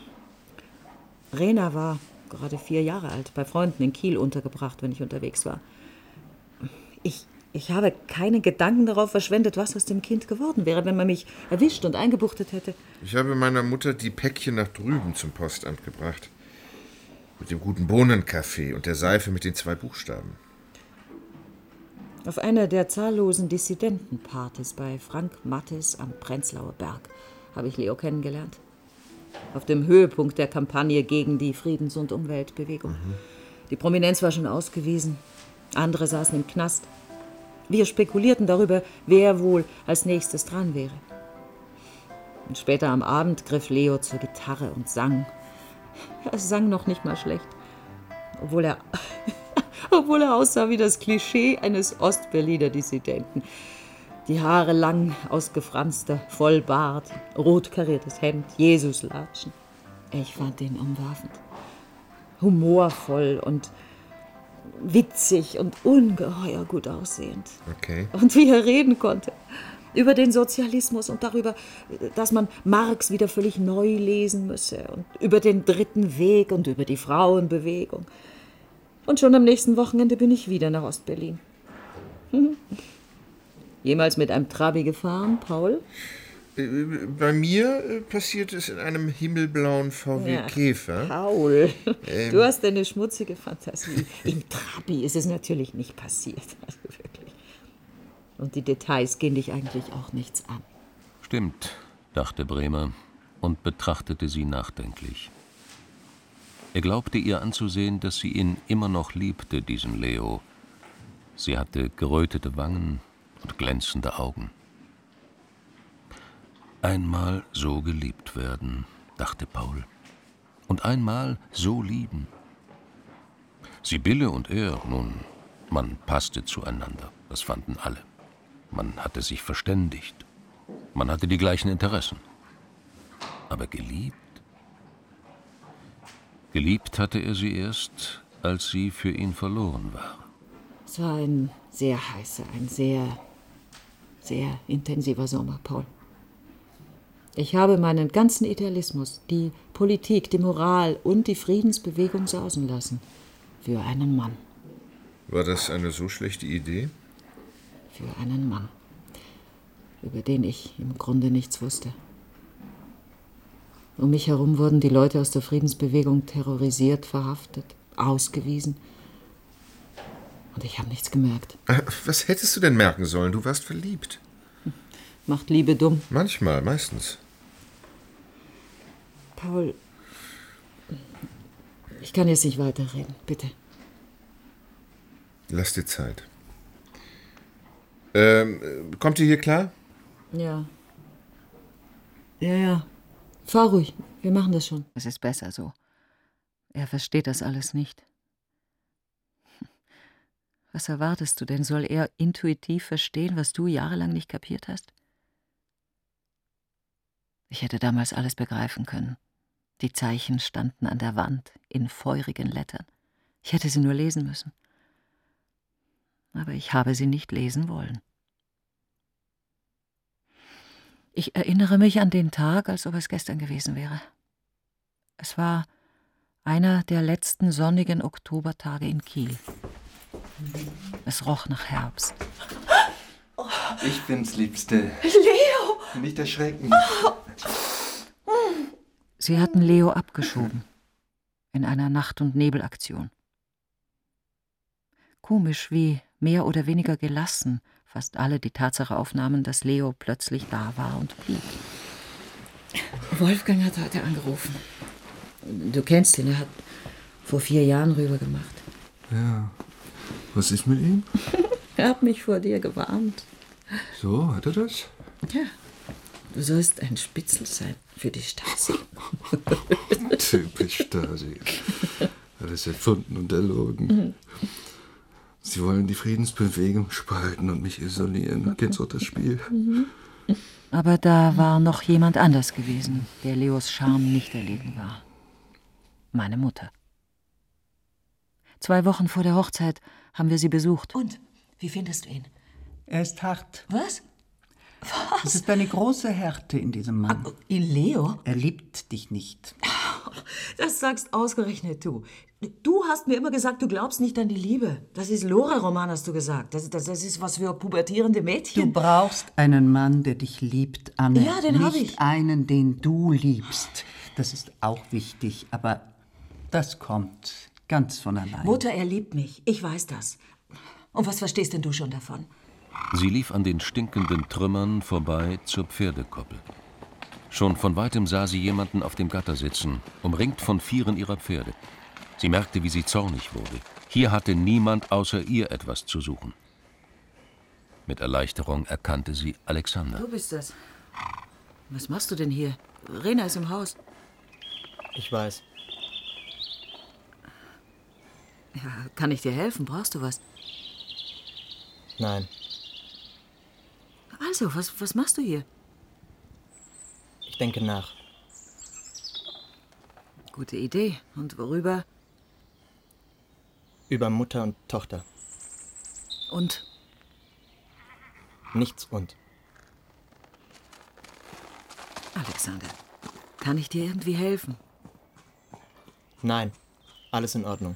Rena war gerade vier Jahre alt, bei Freunden in Kiel untergebracht, wenn ich unterwegs war. Ich, ich habe keine Gedanken darauf verschwendet, was aus dem Kind geworden wäre, wenn man mich erwischt und eingebuchtet hätte. Ich habe meiner Mutter die Päckchen nach drüben zum Postamt gebracht. Mit dem guten Bohnenkaffee und der Seife mit den zwei Buchstaben. Auf einer der zahllosen Dissidentenpartys bei Frank Mattes am Prenzlauer Berg habe ich Leo kennengelernt. Auf dem Höhepunkt der Kampagne gegen die Friedens- und Umweltbewegung. Mhm. Die Prominenz war schon ausgewiesen. Andere saßen im Knast. Wir spekulierten darüber, wer wohl als nächstes dran wäre. Und später am Abend griff Leo zur Gitarre und sang. Er sang noch nicht mal schlecht. Obwohl er, obwohl er aussah wie das Klischee eines Ostberliner Dissidenten. Die Haare lang, ausgefranster, Vollbart, rot kariertes Hemd, Jesuslatschen. Ich fand ihn umwerfend. Humorvoll und witzig und ungeheuer gut aussehend. Okay. Und wie er reden konnte. Über den Sozialismus und darüber, dass man Marx wieder völlig neu lesen müsse. Und über den dritten Weg und über die Frauenbewegung. Und schon am nächsten Wochenende bin ich wieder nach Ostberlin. Hm. Jemals mit einem Trabi gefahren, Paul? Bei mir passiert es in einem himmelblauen V W Ja, Käfer. Paul, ähm. du hast eine schmutzige Fantasie. Im Trabi ist es natürlich nicht passiert. Also wirklich. Und die Details gehen dich eigentlich auch nichts an. Stimmt, dachte Bremer und betrachtete sie nachdenklich. Er glaubte ihr anzusehen, dass sie ihn immer noch liebte, diesen Leo. Sie hatte gerötete Wangen und glänzende Augen. Einmal so geliebt werden, dachte Paul. Und einmal so lieben. Sibylle und er, nun, man passte zueinander, das fanden alle. Man hatte sich verständigt. Man hatte die gleichen Interessen. Aber geliebt? Geliebt hatte er sie erst, als sie für ihn verloren war. Es war ein sehr heißer, ein sehr, sehr intensiver Sommer, Paul. Ich habe meinen ganzen Idealismus, die Politik, die Moral und die Friedensbewegung sausen lassen. Für einen Mann. War das eine so schlechte Idee? Für einen Mann, über den ich im Grunde nichts wusste. Um mich herum wurden die Leute aus der Friedensbewegung terrorisiert, verhaftet, ausgewiesen. Und ich habe nichts gemerkt. Was hättest du denn merken sollen? Du warst verliebt. Macht Liebe dumm? Manchmal, meistens. Paul, ich kann jetzt nicht weiterreden, bitte. Lass dir Zeit. Ähm, kommt ihr hier klar? Ja. Ja, ja. Fahr ruhig, wir machen das schon. Es ist besser so. Er versteht das alles nicht. Was erwartest du denn? Soll er intuitiv verstehen, was du jahrelang nicht kapiert hast? Ich hätte damals alles begreifen können. Die Zeichen standen an der Wand in feurigen Lettern. Ich hätte sie nur lesen müssen. Aber ich habe sie nicht lesen wollen. Ich erinnere mich an den Tag, als ob es gestern gewesen wäre. Es war einer der letzten sonnigen Oktobertage in Kiel. Es roch nach Herbst. Ich bin's, Liebste. Leo! Nicht erschrecken. Sie hatten Leo abgeschoben. In einer Nacht- und Nebelaktion. Komisch, wie mehr oder weniger gelassen fast alle die Tatsache aufnahmen, dass Leo plötzlich da war und blieb. Wolfgang hat heute angerufen. Du kennst ihn, er hat vor vier Jahren rüber gemacht. Ja. Was ist mit ihm? Er hat mich vor dir gewarnt. So, hat er das? Ja. Du sollst ein Spitzel sein für die Stasi. Typisch Stasi. Alles erfunden und erlogen. Mhm. Sie wollen die Friedensbewegung spalten und mich isolieren. Kennst du das Spiel? Mhm. Aber da war noch jemand anders gewesen, der Leos Charme nicht erlegen war. Meine Mutter. Zwei Wochen vor der Hochzeit haben wir sie besucht. Und? Wie findest du ihn? Er ist hart. Was? Was? Es ist eine große Härte in diesem Mann. Ah, in Leo? Er liebt dich nicht. Das sagst ausgerechnet du. Du hast mir immer gesagt, du glaubst nicht an die Liebe. Das ist Lore-Roman, hast du gesagt. Das, das, das ist was für pubertierende Mädchen. Du brauchst einen Mann, der dich liebt, Anne. Ja, den habe ich. Nicht einen, den du liebst. Das ist auch wichtig, aber das kommt ganz von allein. Mutter, er liebt mich. Ich weiß das. Und was verstehst denn du schon davon? Sie lief an den stinkenden Trümmern vorbei zur Pferdekoppel. Schon von weitem sah sie jemanden auf dem Gatter sitzen, umringt von Vieren ihrer Pferde. Sie merkte, wie sie zornig wurde. Hier hatte niemand außer ihr etwas zu suchen. Mit Erleichterung erkannte sie Alexander. Du bist das. Was machst du denn hier? Rena ist im Haus. Ich weiß. Ja, kann ich dir helfen? Brauchst du was? Nein. Also, was, was machst du hier? Ich denke nach. Gute Idee. Und worüber? Über Mutter und Tochter. Und? Nichts und. Alexander, kann ich dir irgendwie helfen? Nein, alles in Ordnung.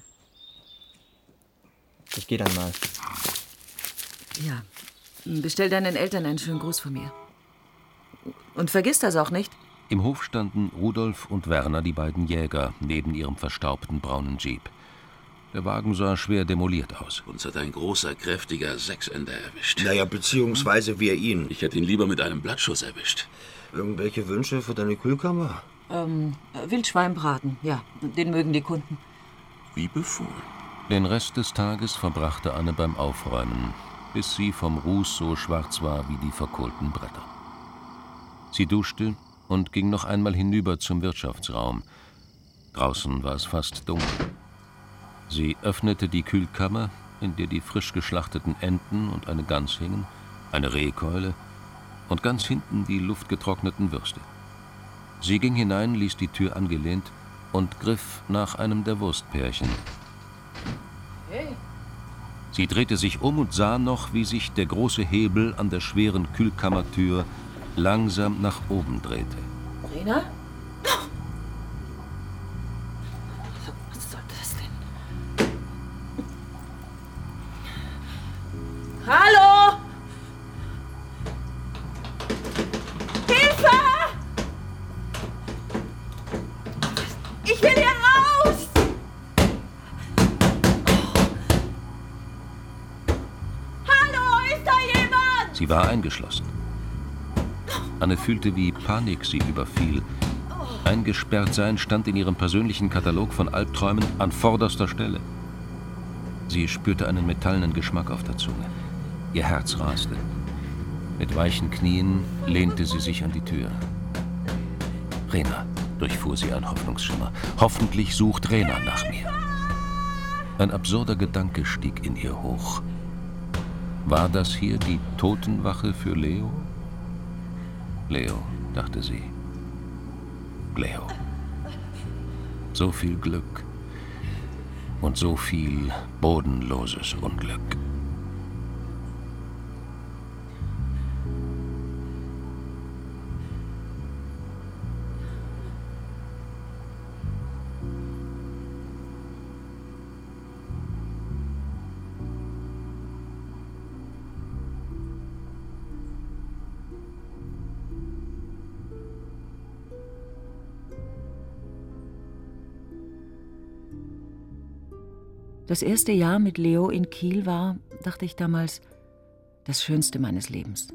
Ich gehe dann mal. Ja, bestell deinen Eltern einen schönen Gruß von mir. Und vergiss das auch nicht. Im Hof standen Rudolf und Werner, die beiden Jäger, neben ihrem verstaubten braunen Jeep. Der Wagen sah schwer demoliert aus. Uns hat ein großer, kräftiger Sechsender erwischt. Naja, beziehungsweise wir ihn. Ich hätte ihn lieber mit einem Blattschuss erwischt. Irgendwelche Wünsche für deine Kühlkammer? Ähm, Wildschweinbraten, ja, den mögen die Kunden. Wie befohlen. Den Rest des Tages verbrachte Anne beim Aufräumen, bis sie vom Ruß so schwarz war wie die verkohlten Bretter. Sie duschte und ging noch einmal hinüber zum Wirtschaftsraum. Draußen war es fast dunkel. Sie öffnete die Kühlkammer, in der die frisch geschlachteten Enten und eine Gans hingen, eine Rehkeule und ganz hinten die luftgetrockneten Würste. Sie ging hinein, ließ die Tür angelehnt und griff nach einem der Wurstpärchen. Hey. Sie drehte sich um und sah noch, wie sich der große Hebel an der schweren Kühlkammertür langsam nach oben drehte. Rena? Was soll das denn? Hallo? Hilfe! Ich will hier raus! Hallo, ist da jemand? Sie war eingeschlossen. Anne fühlte, wie Panik sie überfiel. Eingesperrtsein stand in ihrem persönlichen Katalog von Albträumen an vorderster Stelle. Sie spürte einen metallenen Geschmack auf der Zunge. Ihr Herz raste. Mit weichen Knien lehnte sie sich an die Tür. Rena, durchfuhr sie ein Hoffnungsschimmer. Hoffentlich sucht Rena nach mir. Ein absurder Gedanke stieg in ihr hoch. War das hier die Totenwache für Leo? Leo, dachte sie. Leo. So viel Glück und so viel bodenloses Unglück. Das erste Jahr mit Leo in Kiel war, dachte ich damals, das Schönste meines Lebens.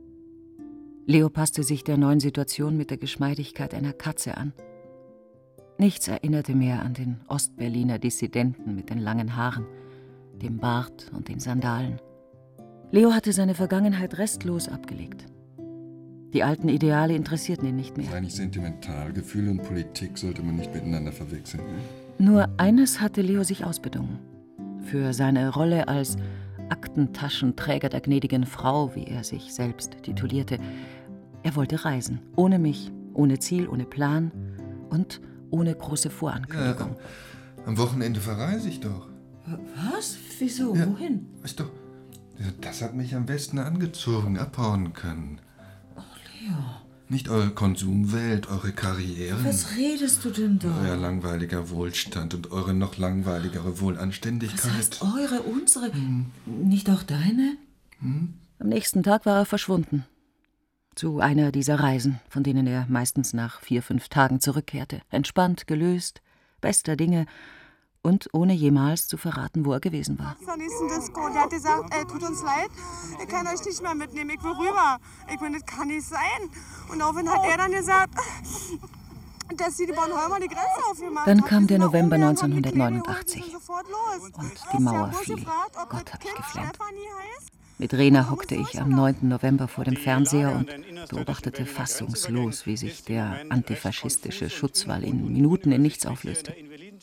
Leo passte sich der neuen Situation mit der Geschmeidigkeit einer Katze an. Nichts erinnerte mehr an den Ostberliner Dissidenten mit den langen Haaren, dem Bart und den Sandalen. Leo hatte seine Vergangenheit restlos abgelegt. Die alten Ideale interessierten ihn nicht mehr. Sei nicht sentimental. Gefühle und Politik sollte man nicht miteinander verwechseln. Nur eines hatte Leo sich ausbedungen. Für seine Rolle als Aktentaschenträger der gnädigen Frau, wie er sich selbst titulierte. Er wollte reisen, ohne mich, ohne Ziel, ohne Plan und ohne große Vorankündigung. Ja, am Wochenende verreise ich doch. Was? Wieso? Ja, Wohin? Weißt du, das hat mich am besten angezogen, abhauen können. Ach, Leo. Nicht eure Konsumwelt, eure Karrieren. Was redest du denn da? Euer langweiliger Wohlstand und eure noch langweiligere Wohlanständigkeit. Was heißt eure, unsere? Hm. Nicht auch deine? Hm? Am nächsten Tag war er verschwunden. Zu einer dieser Reisen, von denen er meistens nach vier, fünf Tagen zurückkehrte. Entspannt, gelöst, bester Dinge und ohne jemals zu verraten, wo er gewesen war. Zur nächsten Disco. Der hat gesagt, ey, tut uns leid, ich kann euch nicht mehr mitnehmen, ich will rüber. Ich meine, das kann nicht sein. Und daraufhin hat er dann gesagt, dass sie die Bornholmer die Grenze aufgemacht Dann hat. kam der November neunzehnhundertneunundachtzig und die Mauer fiel. Gott, hab ich geflennt. Mit Rena hockte ich am neunten November vor dem Fernseher und beobachtete fassungslos, wie sich der antifaschistische Schutzwall in Minuten in nichts auflöste.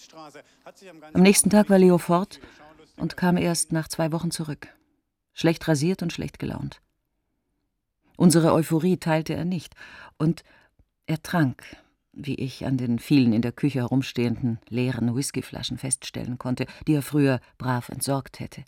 Am nächsten Tag war Leo fort und kam erst nach zwei Wochen zurück. Schlecht rasiert und schlecht gelaunt. Unsere Euphorie teilte er nicht und er trank, wie ich an den vielen in der Küche herumstehenden leeren Whiskyflaschen feststellen konnte, die er früher brav entsorgt hätte.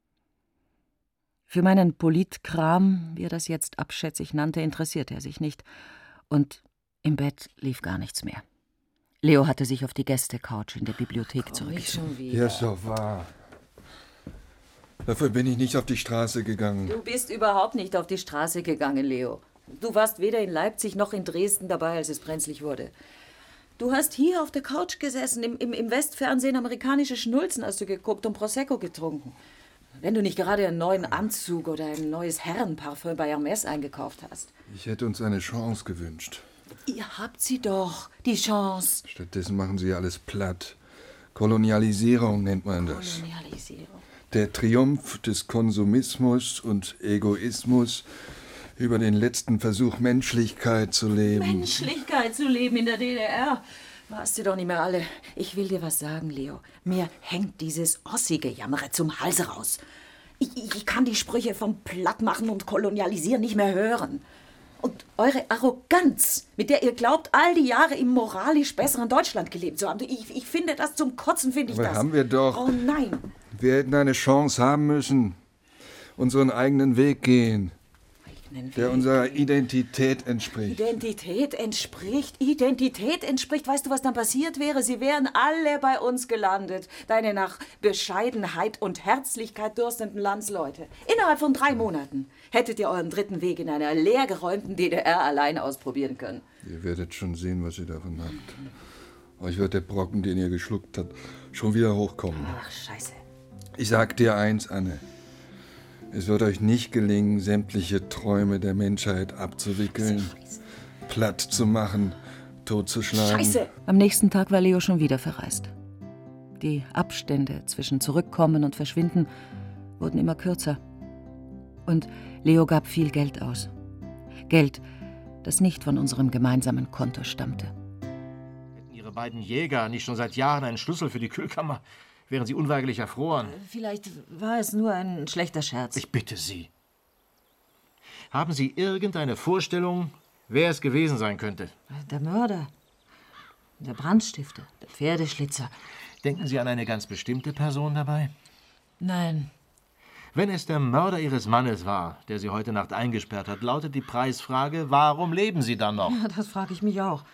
Für meinen Politkram, wie er das jetzt abschätzig nannte, interessierte er sich nicht. Und im Bett lief gar nichts mehr. Leo hatte sich auf die Gästecouch in der Bibliothek zurückgezogen. Ja, ist doch wahr. Dafür bin ich nicht auf die Straße gegangen. Du bist überhaupt nicht auf die Straße gegangen, Leo. Du warst weder in Leipzig noch in Dresden dabei, als es brenzlig wurde. Du hast hier auf der Couch gesessen, im, im, im Westfernsehen amerikanische Schnulzen hast du geguckt und Prosecco getrunken. Wenn du nicht gerade einen neuen Anzug oder ein neues Herrenparfüm bei Hermès eingekauft hast. Ich hätte uns eine Chance gewünscht. Ihr habt sie doch, die Chance. Stattdessen machen sie alles platt. Kolonialisierung nennt man das. Kolonialisierung. Der Triumph des Konsumismus und Egoismus über den letzten Versuch, Menschlichkeit zu leben. Menschlichkeit zu leben in der D D R. Warst du doch nicht mehr alle. Ich will dir was sagen, Leo. Mir hängt dieses Ossi-Gejammere zum Hals raus. Ich, ich kann die Sprüche vom Plattmachen und Kolonialisieren nicht mehr hören. Und eure Arroganz, mit der ihr glaubt, all die Jahre im moralisch besseren Deutschland gelebt zu haben. Ich, ich finde das zum Kotzen, finde ich Aber das. haben wir doch. Oh nein. Wir hätten eine Chance haben müssen, unseren eigenen Weg gehen, der unserer Identität entspricht. Identität entspricht, Identität entspricht. Weißt du, was dann passiert wäre? Sie wären alle bei uns gelandet. Deine nach Bescheidenheit und Herzlichkeit durstenden Landsleute. Innerhalb von drei Monaten hättet ihr euren dritten Weg in einer leergeräumten D D R alleine ausprobieren können. Ihr werdet schon sehen, was ihr davon habt. Euch wird der Brocken, den ihr geschluckt habt, schon wieder hochkommen. Ach, scheiße. Ich sag dir eins, Anne. Es wird euch nicht gelingen, sämtliche Träume der Menschheit abzuwickeln, platt zu machen, totzuschlagen. Scheiße! Am nächsten Tag war Leo schon wieder verreist. Die Abstände zwischen Zurückkommen und Verschwinden wurden immer kürzer. Und Leo gab viel Geld aus. Geld, das nicht von unserem gemeinsamen Konto stammte. Hätten Ihre beiden Jäger nicht schon seit Jahren einen Schlüssel für die Kühlkammer, wären Sie unweigerlich erfroren. Vielleicht war es nur ein schlechter Scherz. Ich bitte Sie. Haben Sie irgendeine Vorstellung, wer es gewesen sein könnte? Der Mörder, der Brandstifter, der Pferdeschlitzer. Denken Sie an eine ganz bestimmte Person dabei? Nein. Wenn es der Mörder Ihres Mannes war, der Sie heute Nacht eingesperrt hat, lautet die Preisfrage, warum leben Sie dann noch? Ja, das frage ich mich auch.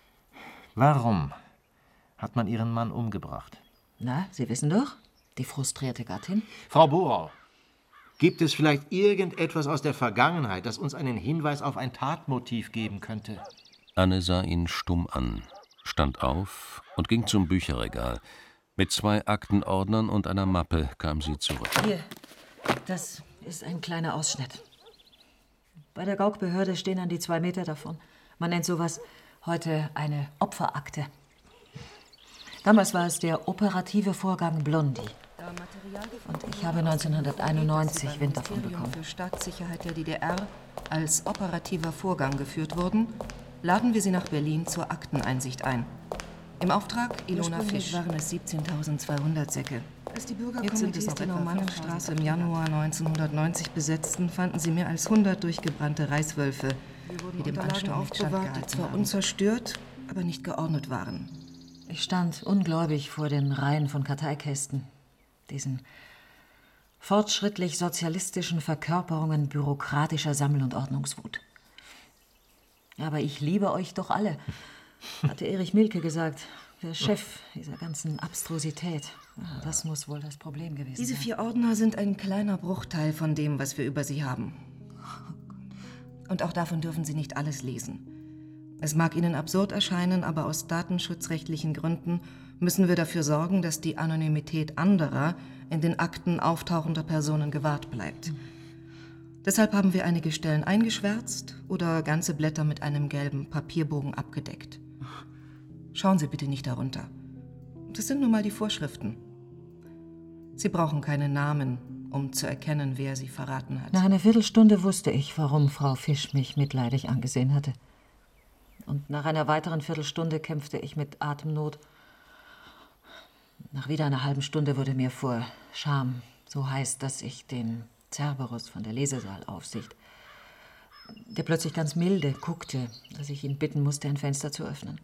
Warum hat man Ihren Mann umgebracht? Na, Sie wissen doch, die frustrierte Gattin. Frau Borau, gibt es vielleicht irgendetwas aus der Vergangenheit, das uns einen Hinweis auf ein Tatmotiv geben könnte? Anne sah ihn stumm an, stand auf und ging zum Bücherregal. Mit zwei Aktenordnern und einer Mappe kam sie zurück. Hier, das ist ein kleiner Ausschnitt. Bei der Gaukbehörde stehen an die zwei Meter davon. Man nennt sowas heute eine Opferakte. Damals war es der operative Vorgang Blondie. Und ich habe neunzehnhunderteinundneunzig Wind davon bekommen. Für Staatssicherheit der D D R als operativer Vorgang geführt wurden, laden wir sie nach Berlin zur Akteneinsicht ein. Im Auftrag Ilona Fisch. waren es siebzehntausendzweihundert Säcke. Jetzt sind es noch etwa Mannenstraße im Januar neunzehnhundertneunzig besetzten, fanden sie mehr als hundert durchgebrannte Reißwölfe, die dem Ansturm nicht standgehalten die zwar unzerstört, aber nicht geordnet waren. Ich stand ungläubig vor den Reihen von Karteikästen, diesen fortschrittlich-sozialistischen Verkörperungen bürokratischer Sammel- und Ordnungswut. Aber ich liebe euch doch alle, hatte Erich Mielke gesagt, der Chef dieser ganzen Abstrusität. Das muss wohl das Problem gewesen sein. Diese vier Ordner sind ein kleiner Bruchteil von dem, was wir über sie haben. Und auch davon dürfen Sie nicht alles lesen. Es mag Ihnen absurd erscheinen, aber aus datenschutzrechtlichen Gründen müssen wir dafür sorgen, dass die Anonymität anderer in den Akten auftauchender Personen gewahrt bleibt. Deshalb haben wir einige Stellen eingeschwärzt oder ganze Blätter mit einem gelben Papierbogen abgedeckt. Schauen Sie bitte nicht darunter. Das sind nun mal die Vorschriften. Sie brauchen keine Namen, um zu erkennen, wer Sie verraten hat. Nach einer Viertelstunde wusste ich, warum Frau Fisch mich mitleidig angesehen hatte. Und nach einer weiteren Viertelstunde kämpfte ich mit Atemnot. Nach wieder einer halben Stunde wurde mir vor Scham so heiß, dass ich den Cerberus von der Lesesaalaufsicht, der plötzlich ganz milde guckte, dass ich ihn bitten musste, ein Fenster zu öffnen.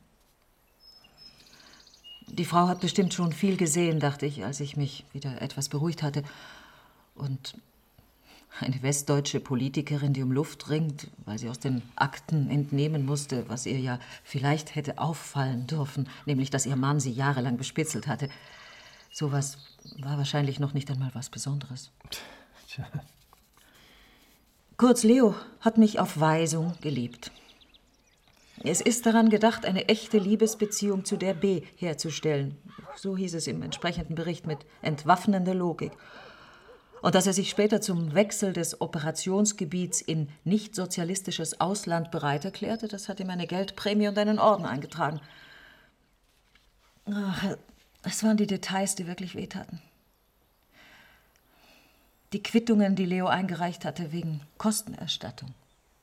Die Frau hat bestimmt schon viel gesehen, dachte ich, als ich mich wieder etwas beruhigt hatte. Und eine westdeutsche Politikerin, die um Luft ringt, weil sie aus den Akten entnehmen musste, was ihr ja vielleicht hätte auffallen dürfen, nämlich, dass ihr Mann sie jahrelang bespitzelt hatte. Sowas war wahrscheinlich noch nicht einmal was Besonderes. Tja. Kurz, Leo hat mich auf Weisung geliebt. Es ist daran gedacht, eine echte Liebesbeziehung zu der B herzustellen. So hieß es im entsprechenden Bericht mit entwaffnender Logik. Und dass er sich später zum Wechsel des Operationsgebiets in nicht-sozialistisches Ausland bereit erklärte, das hat ihm eine Geldprämie und einen Orden eingetragen. Ach, es waren die Details, die wirklich wehtaten. Die Quittungen, die Leo eingereicht hatte wegen Kostenerstattung.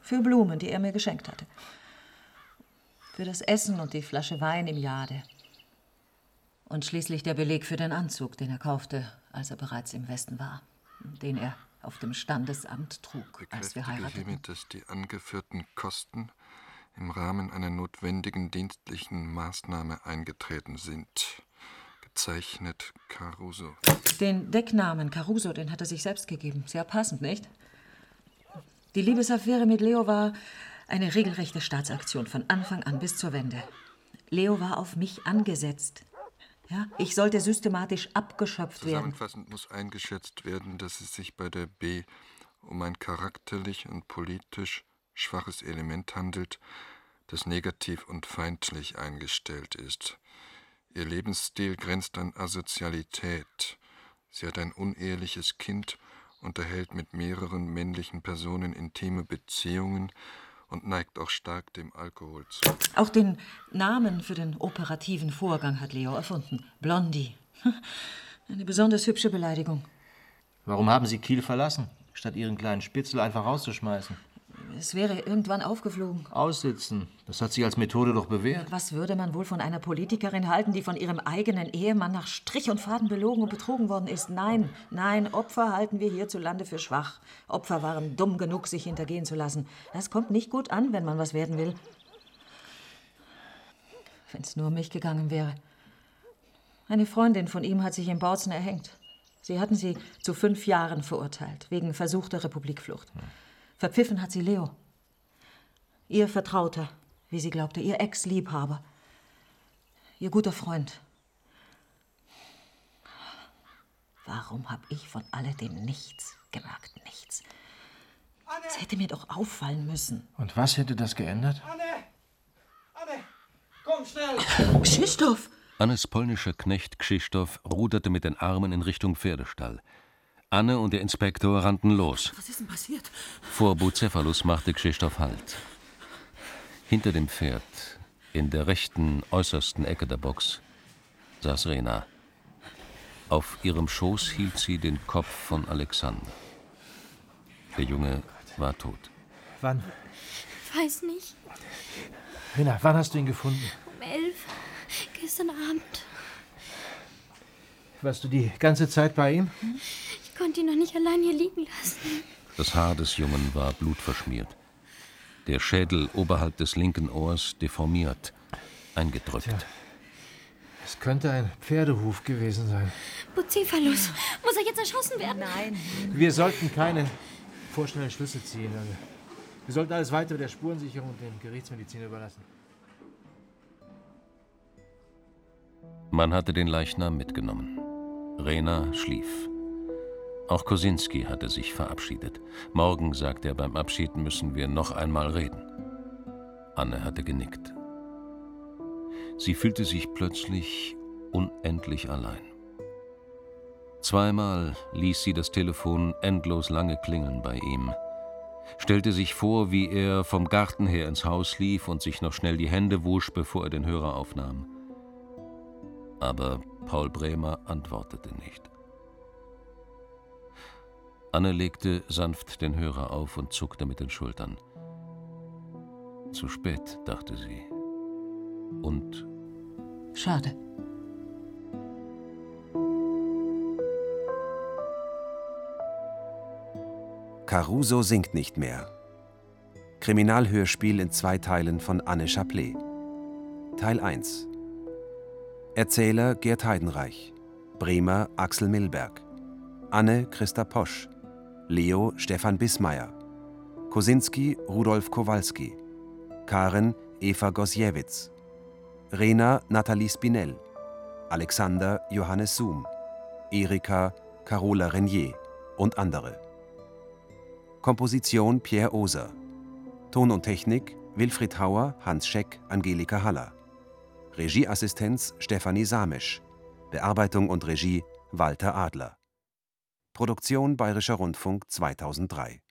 Für Blumen, die er mir geschenkt hatte. Für das Essen und die Flasche Wein im Jade. Und schließlich der Beleg für den Anzug, den er kaufte, als er bereits im Westen war. Den er auf dem Standesamt trug, als wir Bekräftige heirateten. hiermit, dass die angeführten Kosten im Rahmen einer notwendigen dienstlichen Maßnahme eingetreten sind. Gezeichnet Caruso. Den Decknamen Caruso, den hat er sich selbst gegeben. Sehr passend, nicht? Die Liebesaffäre mit Leo war eine regelrechte Staatsaktion von Anfang an bis zur Wende. Leo war auf mich angesetzt. Ja, ich sollte systematisch abgeschöpft werden. Zusammenfassend muss eingeschätzt werden, dass es sich bei der B um ein charakterlich und politisch schwaches Element handelt, das negativ und feindlich eingestellt ist. Ihr Lebensstil grenzt an Asozialität. Sie hat ein uneheliches Kind, unterhält mit mehreren männlichen Personen intime Beziehungen und neigt auch stark dem Alkohol zu. Auch den Namen für den operativen Vorgang hat Leo erfunden. Blondie. Eine besonders hübsche Beleidigung. Warum haben Sie Kiel verlassen, statt Ihren kleinen Spitzel einfach rauszuschmeißen? Es wäre irgendwann aufgeflogen. Aussitzen. Das hat sich als Methode doch bewährt. Was würde man wohl von einer Politikerin halten, die von ihrem eigenen Ehemann nach Strich und Faden belogen und betrogen worden ist? Nein, nein, Opfer halten wir hierzulande für schwach. Opfer waren dumm genug, sich hintergehen zu lassen. Das kommt nicht gut an, wenn man was werden will. Wenn es nur um mich gegangen wäre. Eine Freundin von ihm hat sich in Bautzen erhängt. Sie hatten sie zu fünf Jahren verurteilt, wegen versuchter Republikflucht. Verpfiffen hat sie Leo. Ihr Vertrauter, wie sie glaubte, ihr Ex-Liebhaber. Ihr guter Freund. Warum habe ich von alledem nichts gemerkt? Nichts. Es hätte mir doch auffallen müssen. Und was hätte das geändert? Anne! Anne! Komm schnell! Krzysztof! Annes polnischer Knecht Krzysztof ruderte mit den Armen in Richtung Pferdestall. Anne und der Inspektor rannten los. Was ist denn passiert? Vor Bucephalus machte Krzysztof Halt. Hinter dem Pferd, in der rechten, äußersten Ecke der Box, saß Rena. Auf ihrem Schoß hielt sie den Kopf von Alexander. Der Junge war tot. Wann? Weiß nicht. Rena, wann hast du ihn gefunden? Um elf. Gestern Abend. Warst du die ganze Zeit bei ihm? Ich konnte ihn noch nicht allein hier liegen lassen. Das Haar des Jungen war blutverschmiert. Der Schädel oberhalb des linken Ohrs deformiert, eingedrückt. Tja, es könnte ein Pferdehuf gewesen sein. Bucephalus, muss er jetzt erschossen werden? Nein. Wir sollten keine vorschnellen Schlüsse ziehen. Wir sollten alles weitere der Spurensicherung und den Gerichtsmedizin überlassen. Man hatte den Leichnam mitgenommen. Rena schlief. Auch Kosinski hatte sich verabschiedet. Morgen, sagte er beim Abschied, müssen wir noch einmal reden. Anne hatte genickt. Sie fühlte sich plötzlich unendlich allein. Zweimal ließ sie das Telefon endlos lange klingeln bei ihm, stellte sich vor, wie er vom Garten her ins Haus lief und sich noch schnell die Hände wusch, bevor er den Hörer aufnahm. Aber Paul Bremer antwortete nicht. Anne legte sanft den Hörer auf und zuckte mit den Schultern. Zu spät, dachte sie. Und schade. Caruso singt nicht mehr. Kriminalhörspiel in zwei Teilen von Anne Chaplé. Teil eins. Erzähler Gerd Heidenreich. Bremer Axel Milberg. Anne Christa Posch. Leo Stefan Bismeier. Kosinski Rudolf Kowalski. Karen Eva Gosiewicz. Rena Nathalie Spinell. Alexander Johannes Suhm. Erika Carola Renier und andere. Komposition Pierre Oser. Ton und Technik Wilfried Hauer, Hans Scheck, Angelika Haller. Regieassistenz Stefanie Samisch. Bearbeitung und Regie Walter Adler. Produktion Bayerischer Rundfunk zweitausenddrei.